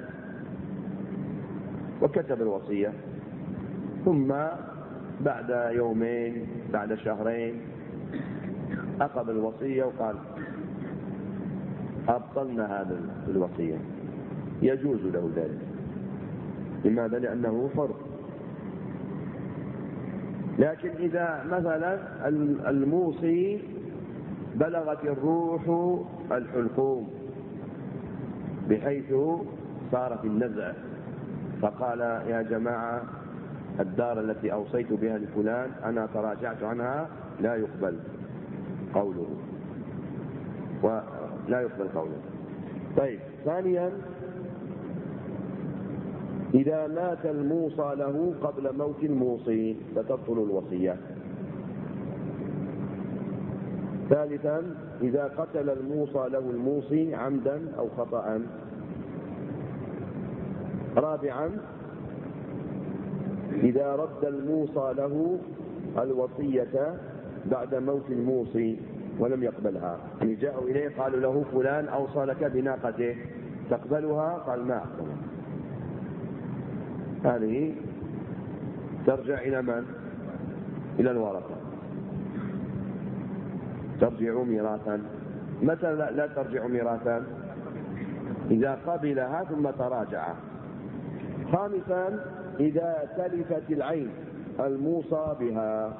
A: وكتب الوصية، ثم بعد يومين بعد شهرين أخذ الوصية وقال أبطلنا هذا الوصية، يجوز له ذلك. لماذا؟ لأنه حر. لكن إذا مثلا الموصي بلغت الروح الحلقوم بحيث صار في النزع، فقال يا جماعة الدار التي أوصيت بها لفلان أنا تراجعت عنها، لا يقبل قوله ولا يقبل قوله. طيب، ثانيا، إذا مات الموصى له قبل موت الموصي فتبطل الوصية. ثالثا، إذا قتل الموصى له الموصي عمدا أو خطأ. رابعا، إذا رد الموصى له الوصية بعد موت الموصي ولم يقبلها، يعني جاءوا إليه قالوا له فلان أوصى لك بناقته تقبلها؟ قال ما أقبلها. هذه ترجع إلى من؟ إلى الورثة، ترجع ميراثا متى لا ترجع ميراثا؟ إذا قبلها ثم تراجع. خامسا إذا تلفت العين الموصى بها.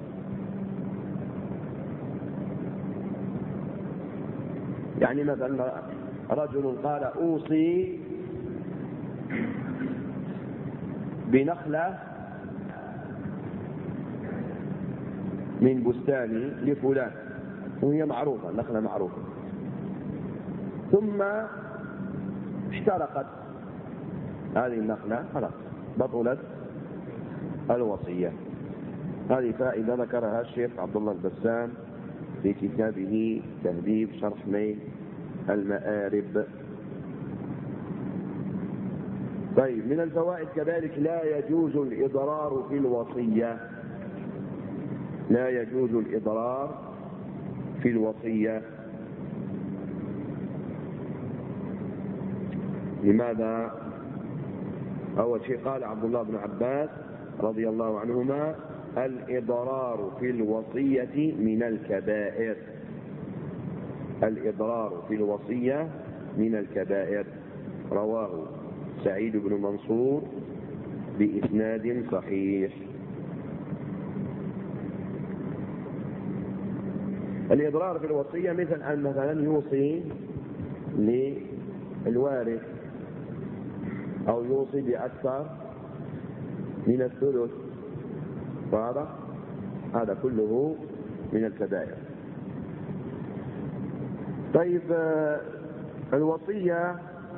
A: يعني مثلا رجل قال أوصي بنخلة من بستاني لفلان، وهي معروفة، نخلة معروفة، ثم احترقت هذه النخلة، خلاص بطلت الوصية. هذه فائدة ذكرها الشيخ عبد الله البسام في كتابه تهذيب شرح نيل المآرب. طيب، من الفوائد كذلك لا يجوز الإضرار في الوصية. لا يجوز الإضرار في الوصية. لماذا؟ أول شيء قال عبد الله بن عباس رضي الله عنهما: الإضرار في الوصية من الكبائر. الإضرار في الوصية من الكبائر. رواه سعيد بن منصور بإسناد صحيح. الإضرار في الوصية مثل أن مثلا يوصي للوارث أو يوصي بأكثر من الثلث، هذا كله من الكبائر. طيب، الوصية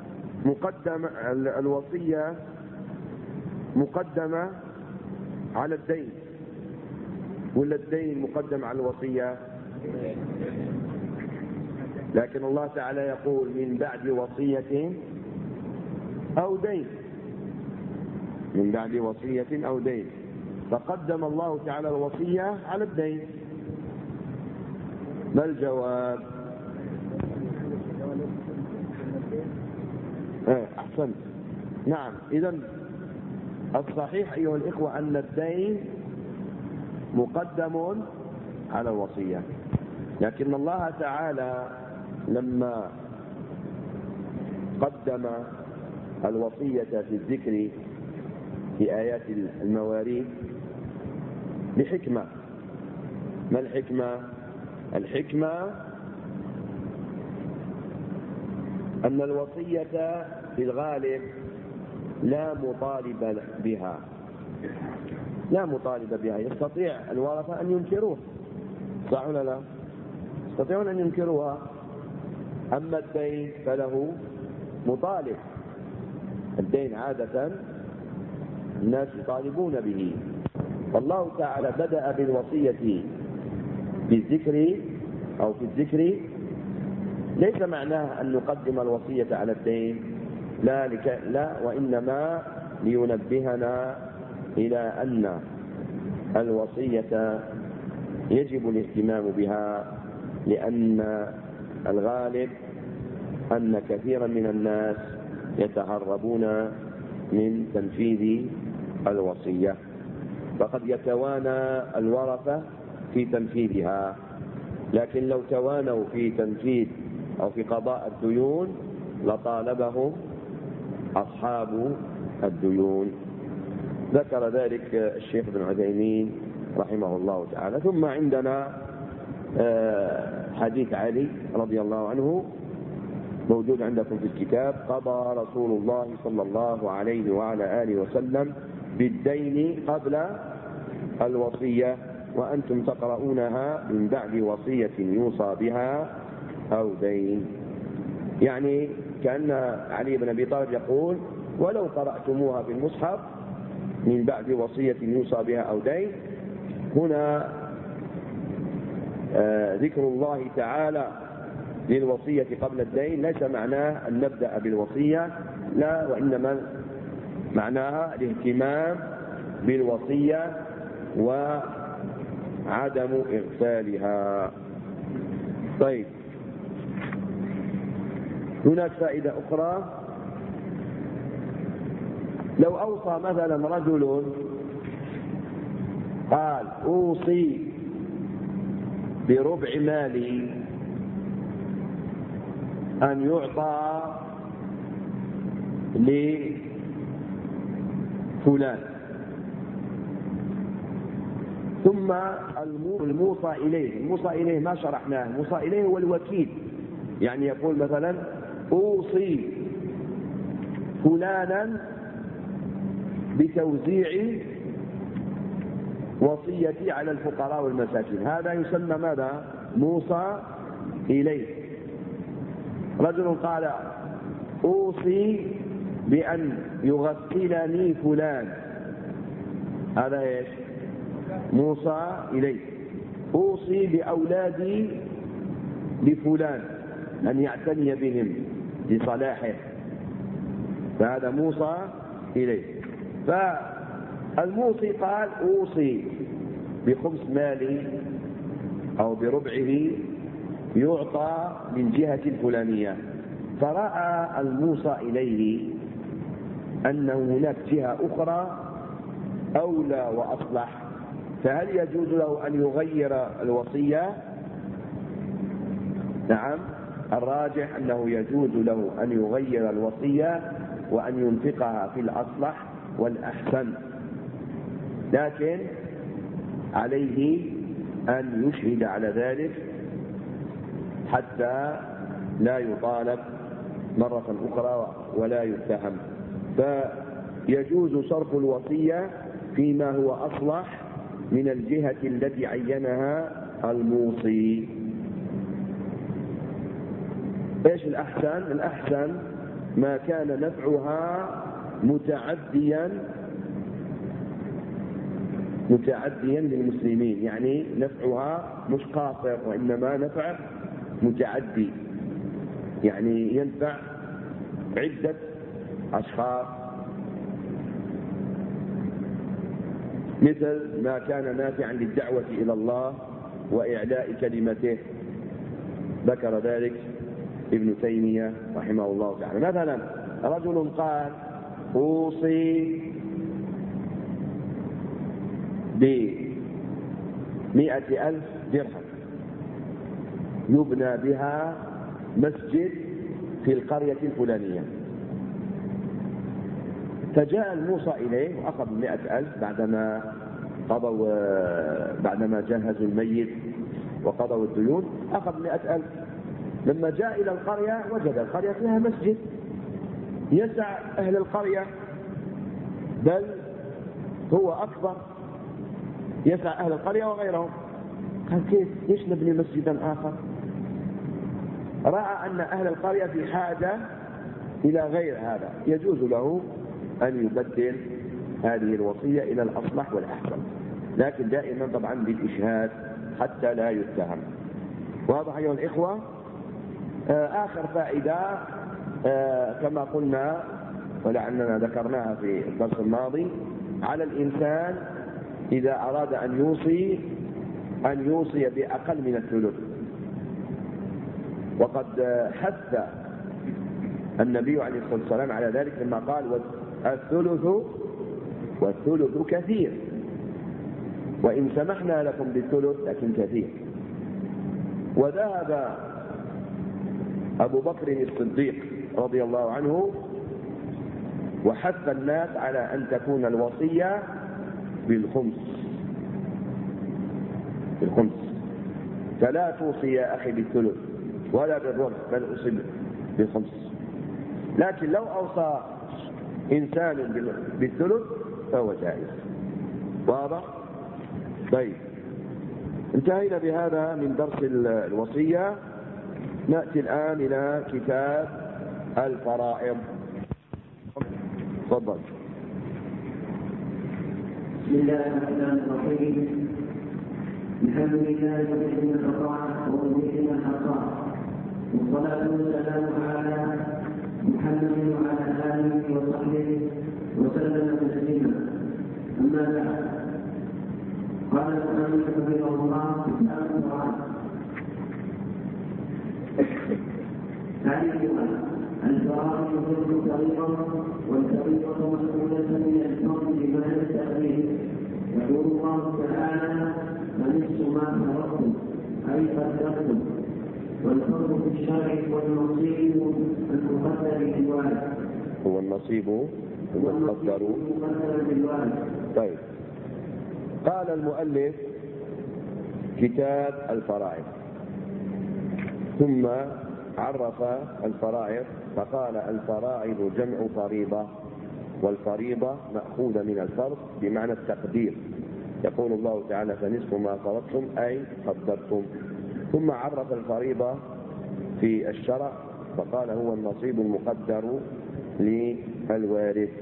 A: مقدمة على الدين، ولا الدين مقدم على الوصية؟ لكن الله تعالى يقول من بعد وصية أو دين، من بعد وصية أو دين، فقدم الله تعالى الوصية على الدين. ما الجواب؟ أحسنت، نعم. إذن الصحيح أيها الإخوة أن الدين مقدم على الوصية، لكن الله تعالى لما قدم الوصية في الذكر في آيات المواريث بحكمة. ما الحكمة؟ الحكمة أن الوصية في الغالب لا مطالب بها، لا مطالب بها. يستطيع الورثة أن ينكروه، صح ولا لا؟ يستطيعون أن ينكروها. أما الدين فله مطالب. الدين عادة الناس يطالبون به. والله تعالى بدأ بالوصية بالذكر أو في الذكر، ليس معناه أن نقدم الوصية على الدين، لا، وإنما لينبهنا إلى أن الوصية يجب الاهتمام بها، لأن الغالب أن كثيرا من الناس يتهربون من تنفيذ الوصية، فقد يتوانى الورثة في تنفيذها. لكن لو توانوا في تنفيذ أو في قضاء الديون لطالبهم أصحاب الديون. ذكر ذلك الشيخ ابن عثيمين رحمه الله تعالى. ثم عندنا حديث علي رضي الله عنه موجود عندكم في الكتاب: قضى رسول الله صلى الله عليه وعلى آله وسلم بالدين قبل الوصية وأنتم تقرؤونها من بعد وصية يوصى بها أو دين. يعني كأن علي بن أبي طالب يقول: ولو قرأتموها في المصحف من بعد وصية يوصى بها أو دين، هنا ذكر الله تعالى للوصية قبل الدين ليس معناه أن نبدأ بالوصية، لا، وإنما معناها الاهتمام بالوصية وعدم إغفالها. طيب، هناك فائدة أخرى: لو أوصى مثلا رجل قال أوصي بربع مالي أن يعطى لفلان. ثم الموصى إليه ما شرحناه. الموصى إليه هو الوكيل، يعني يقول مثلا أوصي فلانا بتوزيع وصيتي على الفقراء والمساكين، هذا يسمى ماذا؟ موصى إليه. رجل قال أوصي بأن يغسلني فلان، هذا إيش؟ موصى إليه. أوصي بأولادي لفلان أن يعتني بهم لصلاحه، فهذا موصى إليه. فالموصي قال أوصي بخمس مالي أو بربعه يعطى من جهة الفلانية، فرأى الموصى إليه أن هناك جهة أخرى أولى وأصلح، فهل يجوز له أن يغير الوصية؟ نعم، الراجح أنه يجوز له أن يغير الوصية وأن ينفقها في الأصلح والأحسن، لكن عليه أن يشهد على ذلك حتى لا يطالب مرة أخرى ولا يتهم. فيجوز صرف الوصية فيما هو أصلح من الجهة التي عينها الموصي. ايش الأحسن؟ الأحسن ما كان نفعها متعديا للمسلمين، يعني نفعها مش قاصر وإنما نفع متعدي، يعني ينفع عدة أشخاص، مثل ما كان نافعا للدعوة إلى الله وإعلاء كلمته، ذكر ذلك ابن تيمية رحمه الله تعالى. مثلا رجل قال أوصي ب100,000 درهم يبنى بها مسجد في القرية الفلانية، فجاء الموصى إليه وأخذ 100,000 بعدما جهزوا الميت وقضوا الديون، أخذ 100,000. لما جاء إلى القرية وجد القرية فيها مسجد يسع أهل القرية، بل هو أكبر، يسع أهل القرية وغيرهم. قال كيف؟ ليش نبني مسجدا آخر؟ رأى أن أهل القرية في حاجة إلى غير هذا، يجوز له أن يبدل هذه الوصية إلى الأصلح والأحسن، لكن دائما طبعا بالإشهاد حتى لا يتهم. واضح أيها الإخوة؟ آخر فائدة كما قلنا ولعلنا ذكرناها في الدرس الماضي، على الإنسان إذا أراد أن يوصي بأقل من الثلث، وقد حث النبي عليه الصلاة والسلام على ذلك لما قال والثلث كثير، وإن سمحنا لكم بالثلث لكن كثير. وذهب أبو بكر الصديق رضي الله عنه وحث الناس على أن تكون الوصية بالخمس، فلا توصي يا أخي بالثلث ولا بالربع، بل أوصي بالخمس. لكن لو أوصى إنسان بالثلث فهو جائز. واضح؟ طيب، انتهينا بهذا من درس الوصية. نأتي الآن إلى كتاب الفرائض. تفضل.
B: بسم الله الرحمن الرحيم. الحمد لله رب العالمين ومجيد الحقائق، والصلاة والسلام على محمد وعلى آله وصحبه وسلم تسليما. أما بعد، قال المؤلف رحمه الله كتاب الفرائض. تعريفها: الفرائض تكون طريقة، والطريقة مسؤولة من الحكم بمعنى التأخير. يقول الله تعالى: فنصف ما فرضتم أي قدرتم، والفرق في الشرع هو النصيب المقدر بالوالد.
A: هو النصيب المقدر
B: بالوالد.
A: طيب. قال المؤلف كتاب الفرائض، ثم عرف الفرائض فقال الفرائض جمع فريضة، والفريضة مأخوذة من الفرض بمعنى التقدير. يقول الله تعالى فنصف ما فرضتم أي قدرتم. ثم عرف الفريضة في الشرع فقال هو النصيب المقدر للوارث.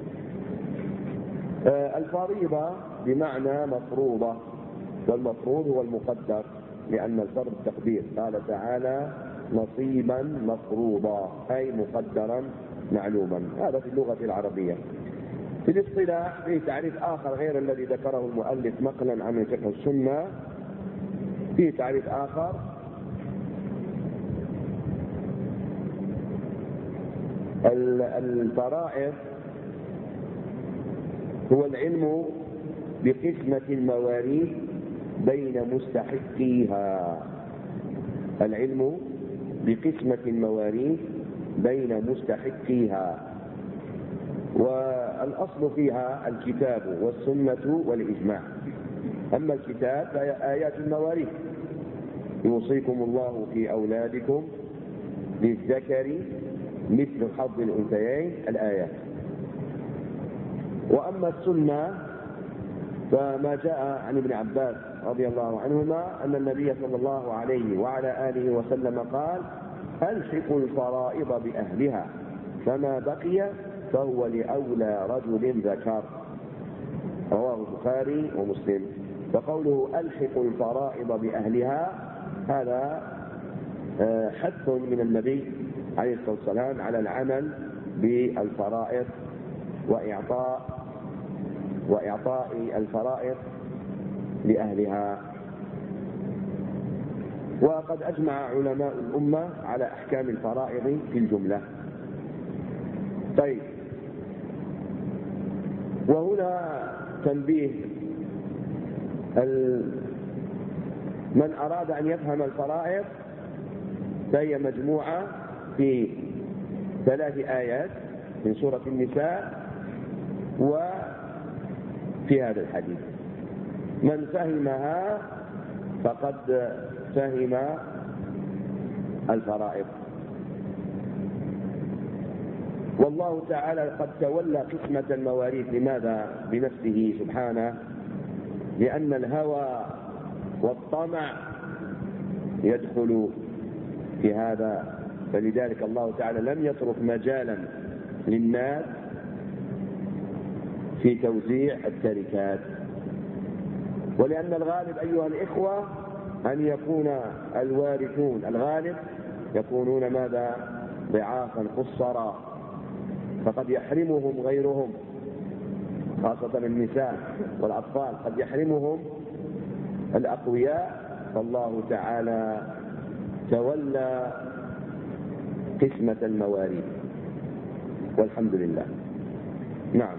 A: الفريضة بمعنى مفروضة، والمفروض هو المقدر لأن الفرض التقدير. قال تعالى نصيبا مفروضا أي مقدرا معلوما. هذا في اللغة العربية. في الاصطلاح فيه تعريف آخر غير الذي ذكره المؤلف نقلا عن فقه السنة. فيه تعريف آخر الفرائض هو العلم بقسمة المواريث بين مستحقيها. العلم بقسمة المواريث بين مستحقيها، والأصل فيها الكتاب والسنة والإجماع. أما الكتاب فهي آيات المواريث يوصيكم الله في أولادكم للذكر مثل حظ الأنثيين الآيات. وأما السنة فما جاء عن ابن عباس رضي الله عنهما أن النبي صلى الله عليه وعلى آله وسلم قال ألحقوا الفرائض بأهلها فما بقي فهو لأولى رجل ذكر. رواه البخاري ومسلم. فقوله ألحقوا الفرائض بأهلها هذا حث من النبي عليه الصلاة والسلام على العمل بالفرائض وإعطاء الفرائض لأهلها. وقد أجمع علماء الأمة على أحكام الفرائض في الجملة. طيب، وهنا تنبيه من أراد أن يفهم الفرائض فهي مجموعة في 3 آيات من سورة النساء وفي هذا الحديث. من فهمها فقد فهم الفرائض. والله تعالى قد تولى قسمة المواريث. لماذا؟ بنفسه سبحانه، لأن الهوى والطمع يدخل في هذا. فلذلك الله تعالى لم يترك مجالا للناس في توزيع التركات. ولأن الغالب أيها الإخوة أن يكون الوارثون الغالب يكونون ماذا؟ ضعافا قصرا، فقد يحرمهم غيرهم، خاصة النساء والأطفال قد يحرمهم الأقوياء. فالله تعالى تولى قسمة المواريث والحمد لله. نعم.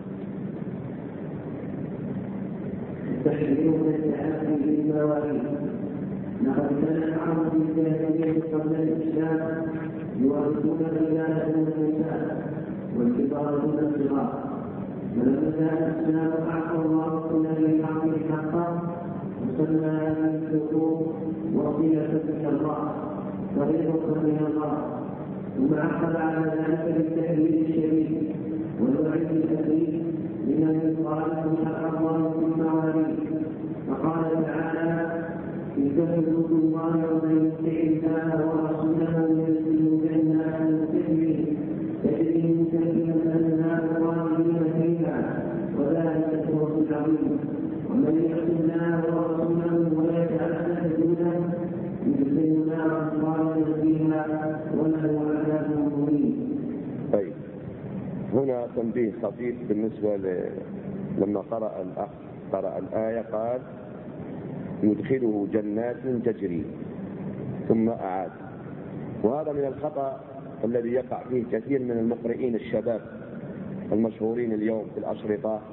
B: تحريم التعافي بالمواريث. لقد كان العرب في الجاهلية قبل الإسلام يورثون الرجال دون النساء والكبار دون الصغار، فلما جاء الإسلام أعطى الله كل ذي حق حقا وسمى هذه الحقوق وصية من الله فريضة من الله، ثم عقد على ذلك بالتحليل الشديد والوعيد الأليم لمن يخالف حق الله في المواريث. فقال تعالى في كتب الله ومن يطع الله ورسوله يدخله جنات تجري من تحتها الأنهار خالدين فيها وذلك الفوز العظيم. ومن يعص الله ورسوله ويتعدى حدوده يدخله نارا خالدا فيها وله عذاب مهين.
A: طيب، هنا تنبيه خفيف بالنسبة لما قرأ الآية قال يدخله جنات تجري ثم أعاد. وهذا من الخطأ الذي يقع فيه كثير من المقرئين الشباب المشهورين اليوم في الأشرطة،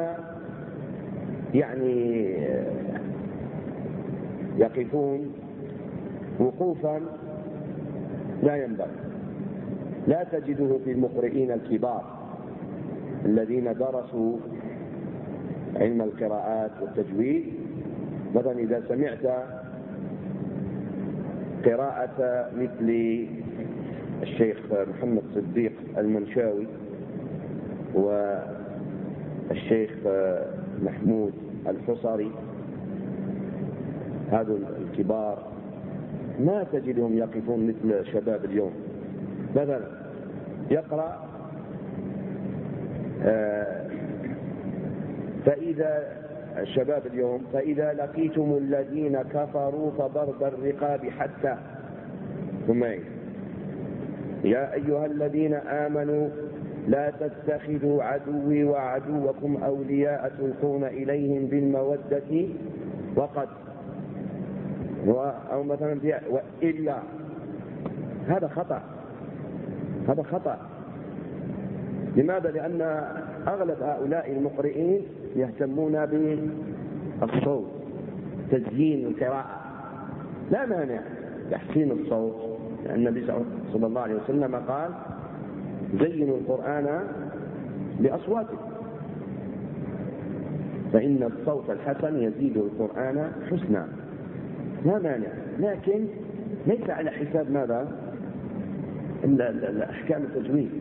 A: يقفون وقوفا لا ينبغي، لا تجده في المقرئين الكبار الذين درسوا علم القراءات والتجويد. مثلا إذا سمعت قراءة مثل الشيخ محمد صديق المنشاوي والشيخ محمود الحصري، هذول الكبار ما تجدهم يقفون مثل شباب اليوم. مثلا يقرأ فإذا الشباب اليوم فإذا لقيتم الذين كفروا فضرب الرقاب حتى، ثم يا أيها الذين آمنوا لا تتخذوا عدوي وعدوكم أولياء تلقون إليهم بالمودة وقد، أو مثلا وإلا. هذا خطأ، هذا خطأ. لماذا؟ لأن أغلب هؤلاء المقرئين يهتمون بالصوت، تزيين القراءة. لا مانع تحسين الصوت، لأن النبي صلى الله عليه وسلم قال زينوا القرآن بأصواتكم، فإن الصوت الحسن يزيد القرآن حسنا. لا مانع، لكن ليس على حساب ماذا؟ أحكام التجويد.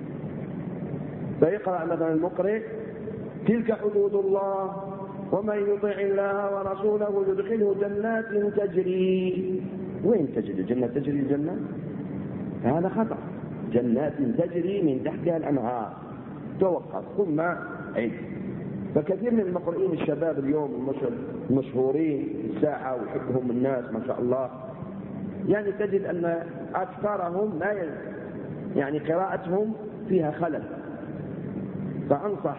A: فيقرأ مثلا المقرئ تلك حدود الله ومن يطع الله ورسوله يدخله جنات تجري. وين تجري الجنة؟ تجري الجنة؟ هذا خطأ. جنات تجري من تحتها الأنهار. توقف ثم عيد. فكثير من المقرئين الشباب اليوم المشهورين الساحة ويحبهم الناس ما شاء الله، يعني تجد أن أكثرهم لا يعني قراءتهم فيها خلل. فأنصح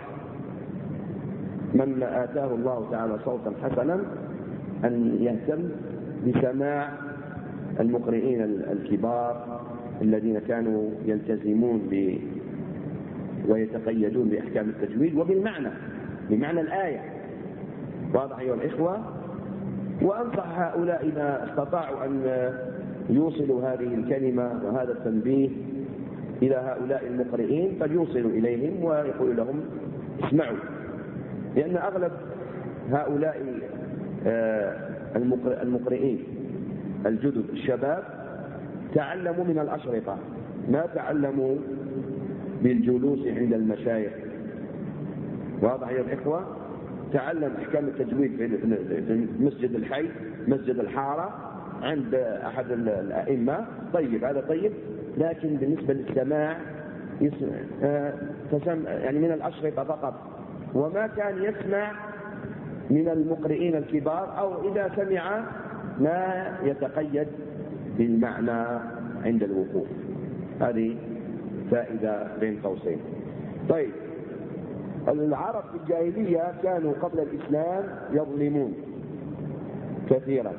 A: من آتاه الله تعالى صوتا حسنا أن يهتم بسماع المقرئين الكبار الذين كانوا يلتزمون ويتقيدون بأحكام التجويد وبالمعنى، بمعنى الآية. واضح أيها الإخوة؟ وأنصح هؤلاء إذا استطاعوا أن يوصلوا هذه الكلمة وهذا التنبيه إلى هؤلاء المقرئين فليوصلوا إليهم ويقولوا لهم اسمعوا، لأن أغلب هؤلاء المقرئين الجدد الشباب تعلموا من الأشرطة، ما تعلموا بالجلوس عند المشايخ. واضح يا الإخوة؟ تعلم أحكام التجويد في مسجد الحي، مسجد الحارة، عند أحد الأئمة، طيب هذا طيب، لكن بالنسبة للسماع يعني من الأشرطة فقط، وما كان يسمع من المقرئين الكبار، أو إذا سمع ما يتقيد بالمعنى عند الوقوف. هذه فائدة بين قوسين. طيب، العرب في الجاهلية كانوا قبل الإسلام يظلمون كثيرا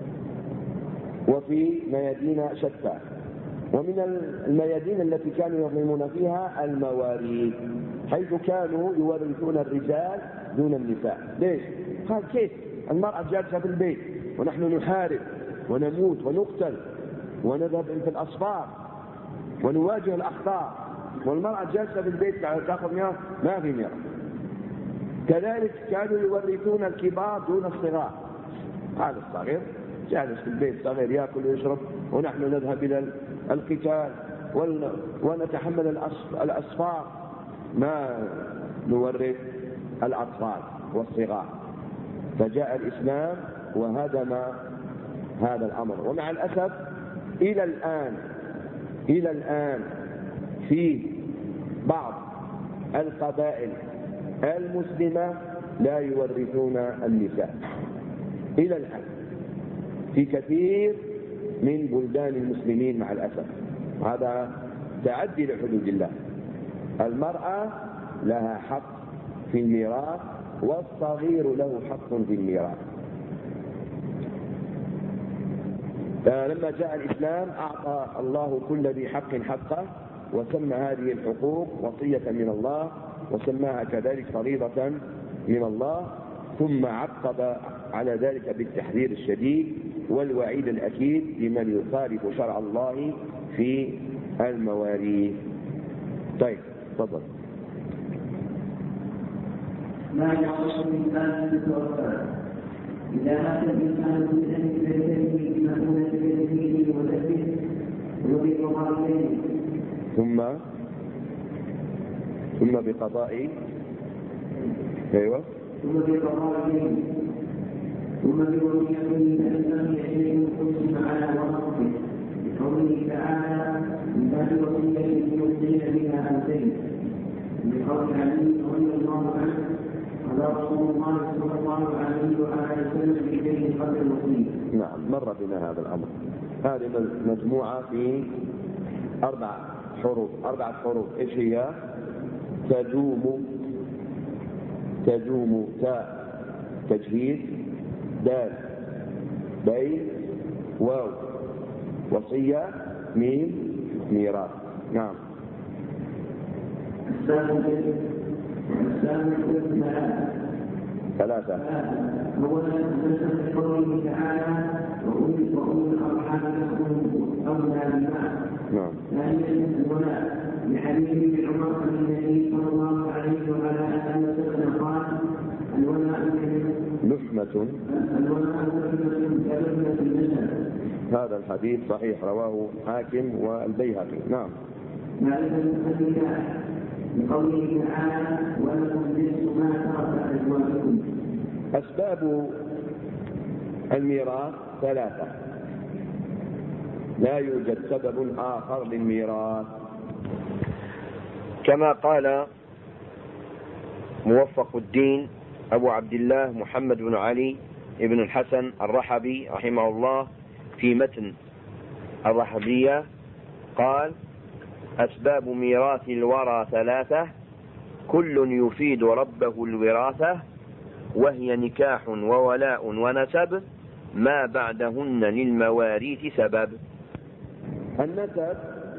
A: وفي ميادين شتى، ومن الميادين التي كانوا يظلمون فيها المواريث، حيث كانوا يورثون الرجال دون النساء. ليش؟ قال كيف المرأة جالسة في البيت ونحن نحارب ونموت ونقتل ونذهب في الأسفار ونواجه الأخطار، والمرأة جالسة في البيت تأخذ ميراث؟ ما في ميراث. كذلك كانوا يورثون الكبار دون الصغار. هذا الصغير جالس في البيت صغير يأكل ويشرب، ونحن نذهب إلى القتال ونتحمل الأسفار، ما نورث الأطفال والصغار. فجاء الإسلام وهدم هذا الأمر. ومع الأسف إلى الآن في بعض القبائل المسلمة لا يورثون النساء، إلى الآن في كثير من بلدان المسلمين مع الأسف. هذا تعدي لحدود الله. المرأة لها حق في الميراث والصغير له حق في الميراث. فلما جاء الإسلام أعطى الله كل ذي حق حقه، وسمى هذه الحقوق وصية من الله، وسماها كذلك فريضة من الله، ثم عقب على ذلك بالتحذير الشديد والوعيد الأكيد لمن يخالف شرع الله في المواريث. طيب تفضل.
B: ما يخص الإنسان بالتوفى إذا مات الإنسان بذنب بيته بمؤونة بيته ودفه وبقضائين
A: ثم بقضاء أيوه
B: ثم بقضائين ثم بوصيته فإنه يحل قسم على ورثته بقوله تعالى من بعد وصية يوصين بها أو دين بقول علي رضي الله عنه قال رسول الله صلى الله عليه وعلى وسلم إليه قبل الوصية.
A: نعم مر بنا هذا الأمر. هذه مجموعة في 4 حروف. إيش هي؟ تجوم تاء تجهيز دال بين واو وصية ميم ميراث. نعم. ثلاثة.
B: أولا نسأل قوله تعالى وأولي الأرحام لهم أولى بما.
A: نعم.
B: ثانيا الولاء لحديث ابن عمر عن النبي صلى الله عليه وعلى آله وسلم قال الولاء
A: لحمة
B: كلحمة الجسد.
A: هذا الحديث صحيح رواه حاكم والبيهقي. نعم.
B: لقوله تعالى ولكم نصف ما ترك أزواجكم.
A: أسباب الميراث 3، لا يوجد سبب آخر للميراث، كما قال موفق الدين أبو عبد الله محمد بن علي بن الحسن الرحبي رحمه الله في متن الرحبية، قال أسباب ميراث الورى 3 كل يفيد ربه الوراثة، وهي نكاح وولاء ونسب ما بعدهن للمواريث سبب. النسب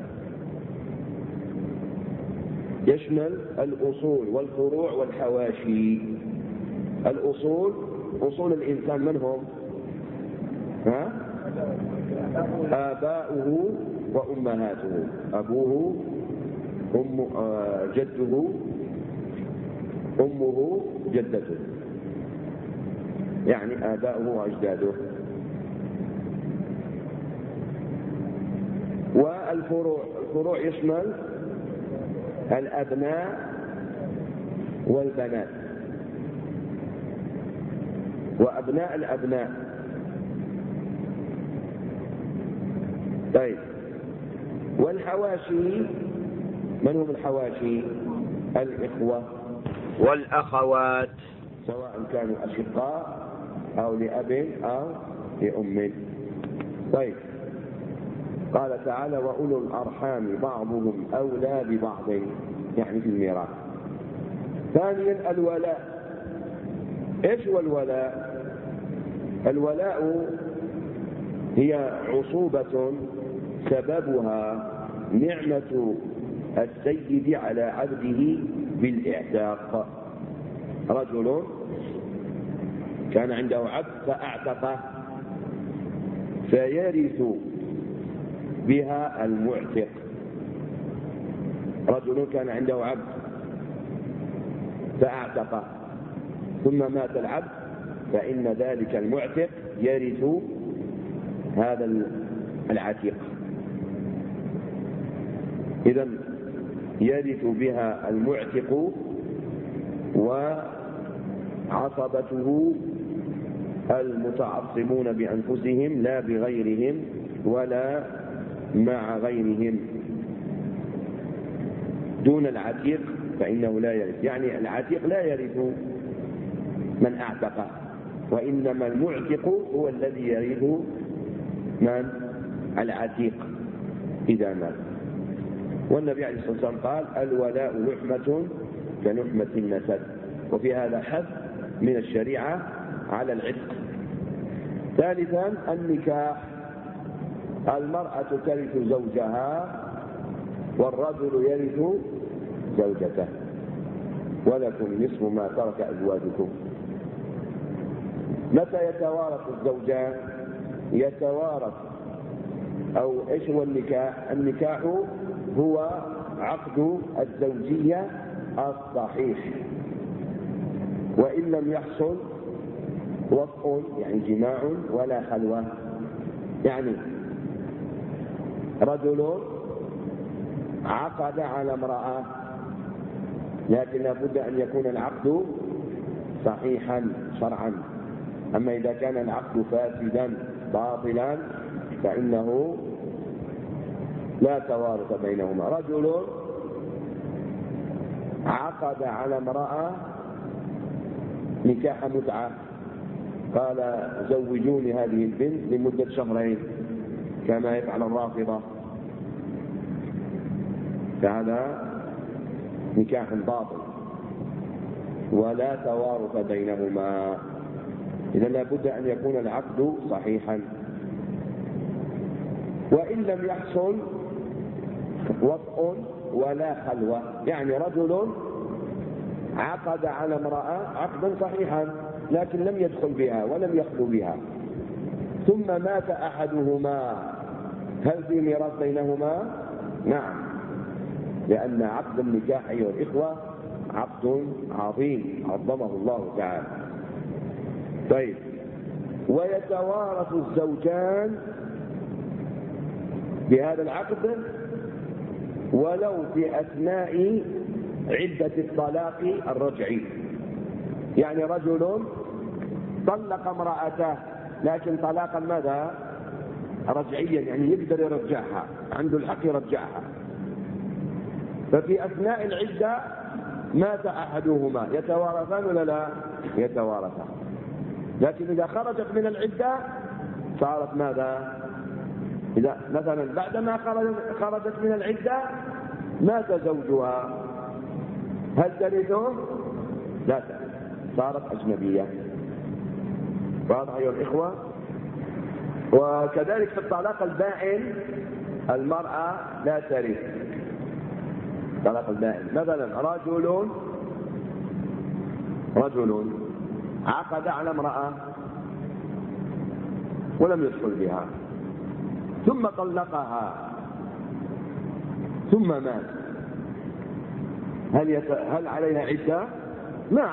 A: يشمل الأصول والفروع والحواشي. الأصول أصول الإنسان من هم؟ آباؤه وأمهاته، أبوه جده أمه جدته، يعني آباؤه وأجداده. والفروع يشمل الأبناء والبنات وأبناء الأبناء. طيب، والحواشي من هم الحواشي؟ الإخوة والأخوات، سواء كانوا أشقاء أو لأب أو لأم. طيب، قال تعالى وأولو الأرحام بعضهم أولى ببعض، يعني في الميراث. ثانيا الولاء. إيش هو الولاء؟ الولاء هي عصوبة سببها نعمة السيد على عبده بالإعتاق. رجل كان عنده عبد فأعتقه، فيرث بها المعتق. رجل كان عنده عبد فأعتقه ثم مات العبد، فإن ذلك المعتق يرث هذا العتيق. إذن يرث بها المعتق وعصبته المتعصبون بأنفسهم لا بغيرهم ولا مع غيرهم. دون العتيق فإنه لا يرث، يعني العتيق لا يرث من أعتقه، وإنما المعتق هو الذي يرث من العتيق إذا مات. والنبي عليه الصلاة والسلام قال الولاء لحمة كلحمة النسب، وفي هذا حث من الشريعة على العتق. ثالثا النكاح. المرأة ترث زوجها والرجل يرث زوجته، ولكم نصف ما ترك أزواجكم. متى يتوارث الزوجان؟ يتوارث. أو إيش هو النكاح؟ النكاح هو عقد الزوجية الصحيح، وإن لم يحصل وطء يعني جماع ولا خلوة. يعني رجل عقد على امرأة، لكن لابد أن يكون العقد صحيحا شرعا. أما إذا كان العقد فاسدا باطلا فإنه لا توارث بينهما. رجل عقد على امرأة نكاح متعة، قال زوجوني هذه البنت لمدة شهرين كما يفعل الرافضة، فهذا نكاح باطل ولا توارث بينهما. إذا لابد أن يكون العقد صحيحا. وإن لم يحصل وطء ولا خلوة، يعني رجل عقد على امرأة عقدا صحيحا لكن لم يدخل بها ولم يخلو بها، ثم مات أحدهما، هل في ميراث بينهما؟ نعم، لأن عقد النكاح أيها الإخوة عقد عظيم عظمه الله تعالى. طيب، ويتوارث الزوجان بهذا العقد ولو في أثناء عدة الطلاق الرجعي. يعني رجل طلق امرأته لكن طلاقا ماذا؟ رجعيا، يعني يقدر يرجعها، عنده الحق يرجعها، ففي أثناء العدة مات أحدهما، يتوارثان ولا لا؟ يتوارثان. لكن إذا خرجت من العدة صارت ماذا؟ إذا مثلا بعدما خرجت من العدة مات زوجها، هل ترثه؟ لا ترث، صارت أجنبية. واضح أيها الإخوة؟ وكذلك في الطلاق البائن المرأة لا ترث. طلاق البائن مثلا رجل عقد على امرأة ولم يدخل بها ثم طلقها ثم مات، هل عليها عدة؟ ما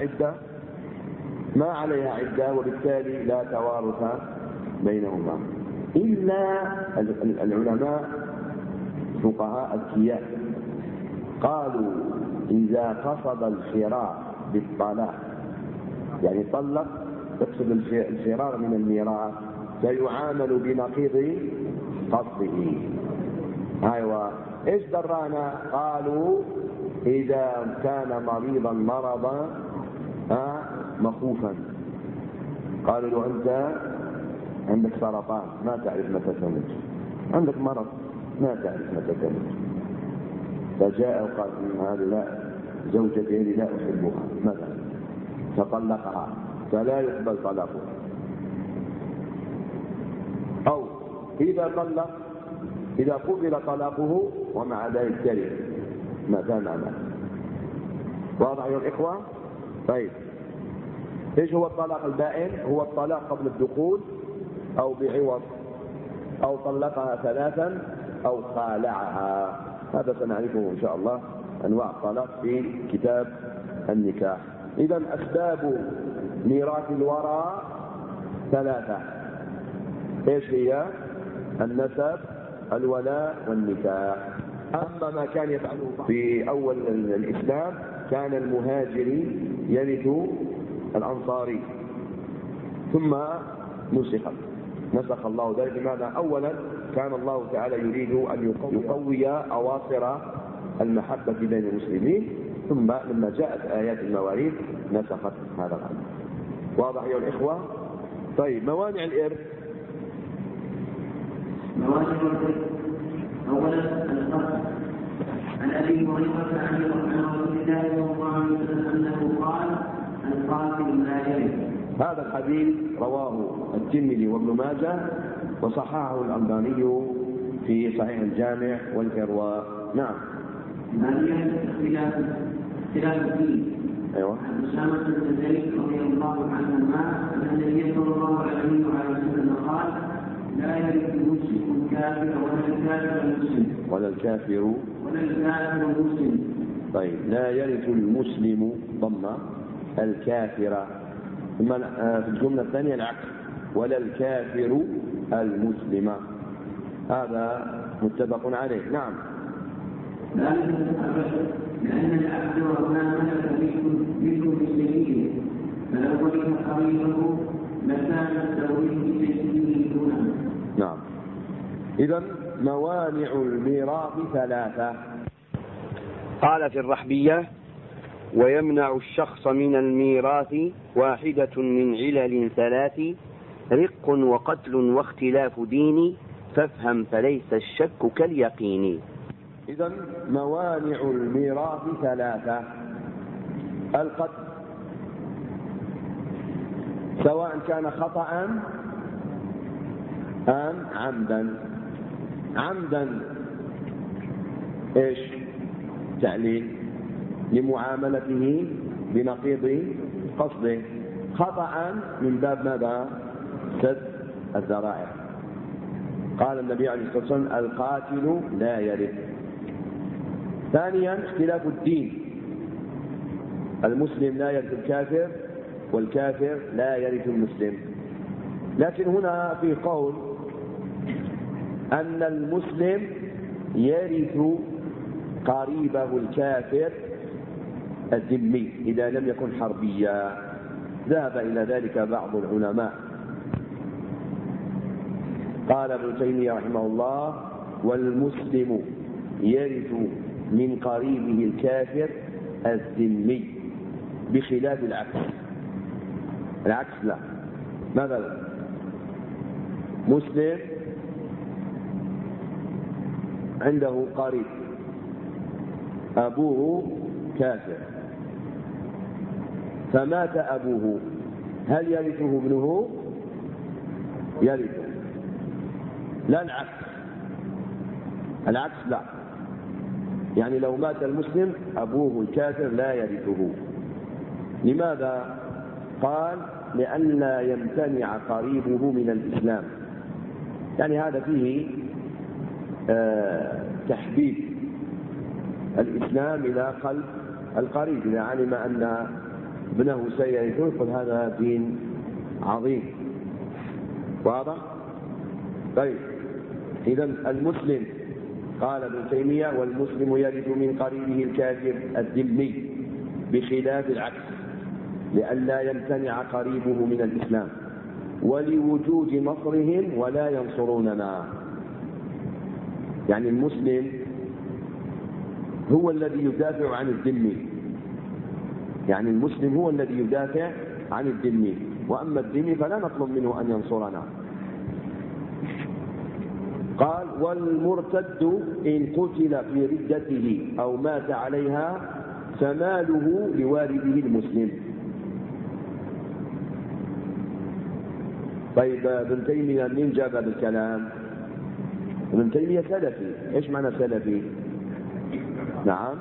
A: عليها عدة، وبالتالي لا توارث بينهما. إلا العلماء فقهاء الكياس قالوا إذا قصد الفرار بالطلاق، يعني طلق يقصد الفرار من الميراث، فيعامل بنقيض قصده. أيوة، إيش درانا؟ قالوا إذا كان مريضا مرضا مخوفا، قالوا له أنت عندك سرطان ما تعرف متى تموت، عندك مرض ما تعرف متى تموت، فجاء وقال هذه لا زوجتي لا أحبها مثلا فطلقها، فلا يقبل طلاقه. أو إذا قبل طلاقه ومع ذلك ترث ما كان معه. واضح يا الإخوة؟ طيب، ايش هو الطلاق البائن؟ هو الطلاق قبل الدخول أو بعوض، أو طلقها ثلاثا أو خالعها. هذا سنعرفه إن شاء الله أنواع الطلاق في كتاب النكاح. إذا أسباب ميراث الوراء ثلاثة، ايش هي؟ النسب، الولاء، والنكاح. أما ما كان يفعله في أول الإسلام كان المهاجري يرث الأنصاري، ثم نسخ الله ذلك. لماذا؟ أولا كان الله تعالى يريد أن يقوي أواصر المحبة بين المسلمين، ثم لما جاءت آيات المواريث نسخت هذا الأمر. واضح يا الإخوة؟ طيب، موانع الإرث.
B: موانع الإرث أولا القتل. عن أبي هريرة عن رسول الله صلى الله عليه وسلم أنه قال: القاتل لا يرث.
A: هذا الحديث رواه الترمذي وابن ماجه وصححه الألباني في صحيح الجامع والإرواء. نعم.
B: ثانيا اختلاف الدين.
A: أيوة.
B: عن أسامة بن زيد رضي الله عنهما أن النبي صلى الله عليه وسلم قال: يرث المسلم الكافر ولا الكافر المسلم.
A: طيب، لا يرث المسلم ضمة الكافر، ثم في الجملة الثانية العكس، ولا الكافر المسلم. هذا متفق عليه. نعم.
B: لأن العبد وما ملك منه بسبيله، فلو ولي قريبه لكان التوريث بسبيله دونه.
A: نعم. إذن موانع الميراث ثلاثة.
C: قال في الرحبية: ويمنع الشخص من الميراث واحدة من علل ثلاث، رق وقتل واختلاف دين، فافهم فليس الشك كاليقين.
A: إذن موانع الميراث ثلاثة: القتل، سواء كان خطأ أم عمدا. عمدا إيش؟ تعليل لمعاملته بنقيض قصده. خطأ من باب ماذا؟ سد الذرائع. قال النبي عليه الصلاة والسلام: القاتل لا يرث. ثانيا اختلاف الدين، المسلم لا يرث الكافر والكافر لا يرث المسلم. لكن هنا في قول أن المسلم يرث قريبه الكافر الذمي إذا لم يكن حربيا. ذهب إلى ذلك بعض العلماء. قال ابن تيمية رحمه الله: والمسلم يرث من قريبه الكافر الذمي، بخلاف العكس. العكس لا. مثلا مسلم عنده قريب أبوه كافر، فمات أبوه، هل يرثه ابنه؟ يرثه. لا العكس. العكس لا. يعني لو مات المسلم أبوه الكافر لا يرثه. لماذا؟ قال: لئلا يمتنع قريبه من الإسلام. يعني هذا فيه تحبيب الإسلام إلى قلب القريب. إذا علم أن ابنه سيرثه يقول هذا دين عظيم. واضح؟ طيب، إذن المسلم، قال ابن تيمية: والمسلم يرث من قريبه الكافر الذمي، بخلاف العكس، لئلا يمتنع قريبه من الإسلام، ولوجود نصرهم ولا ينصروننا. يعني المسلم هو الذي يدافع عن الذمي، يعني المسلم هو الذي يدافع عن الذمي، وأما الذمي فلا نطلب منه أن ينصرنا. قال: والمرتد إن قتل في ردته أو مات عليها فماله لوالده المسلم. طيب، ابن تيمية من جاب بالكلام؟ ابن تيمية سلفي. ايش معنى سلفي؟ نعم،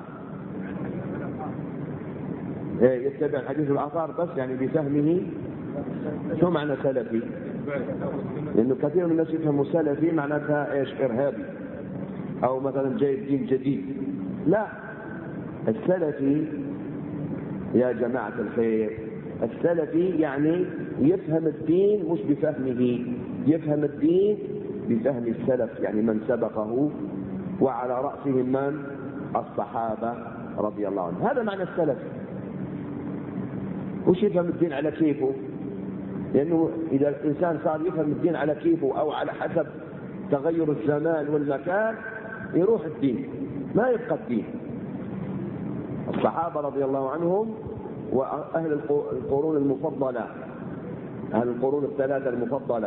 A: يتبع حديث الآثار بس، يعني بفهمه. شو معنى سلفي؟ لأنه كثير من الناس يفهموا سلفي معناتها ايش؟ إرهابي، أو مثلا جايب دين جديد. لا، السلفي يا جماعة الخير، السلفي يعني يفهم الدين مش بفهمه، يفهم الدين بفهم السلف، يعني من سبقه، وعلى رأسهم من؟ الصحابة رضي الله عنهم. هذا معنى السلف. وش يفهم الدين على كيفه؟ لأنه إذا الإنسان صار يفهم الدين على كيفه أو على حسب تغير الزمان والمكان يروح الدين، ما يبقى الدين. الصحابة رضي الله عنهم وأهل القرون المفضلة، أهل القرون الثلاثة المفضلة،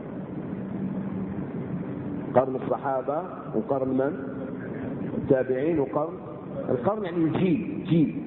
A: قرن الصحابة وقرن من؟ التابعين، وقرن القرن يعني الجيل، جيل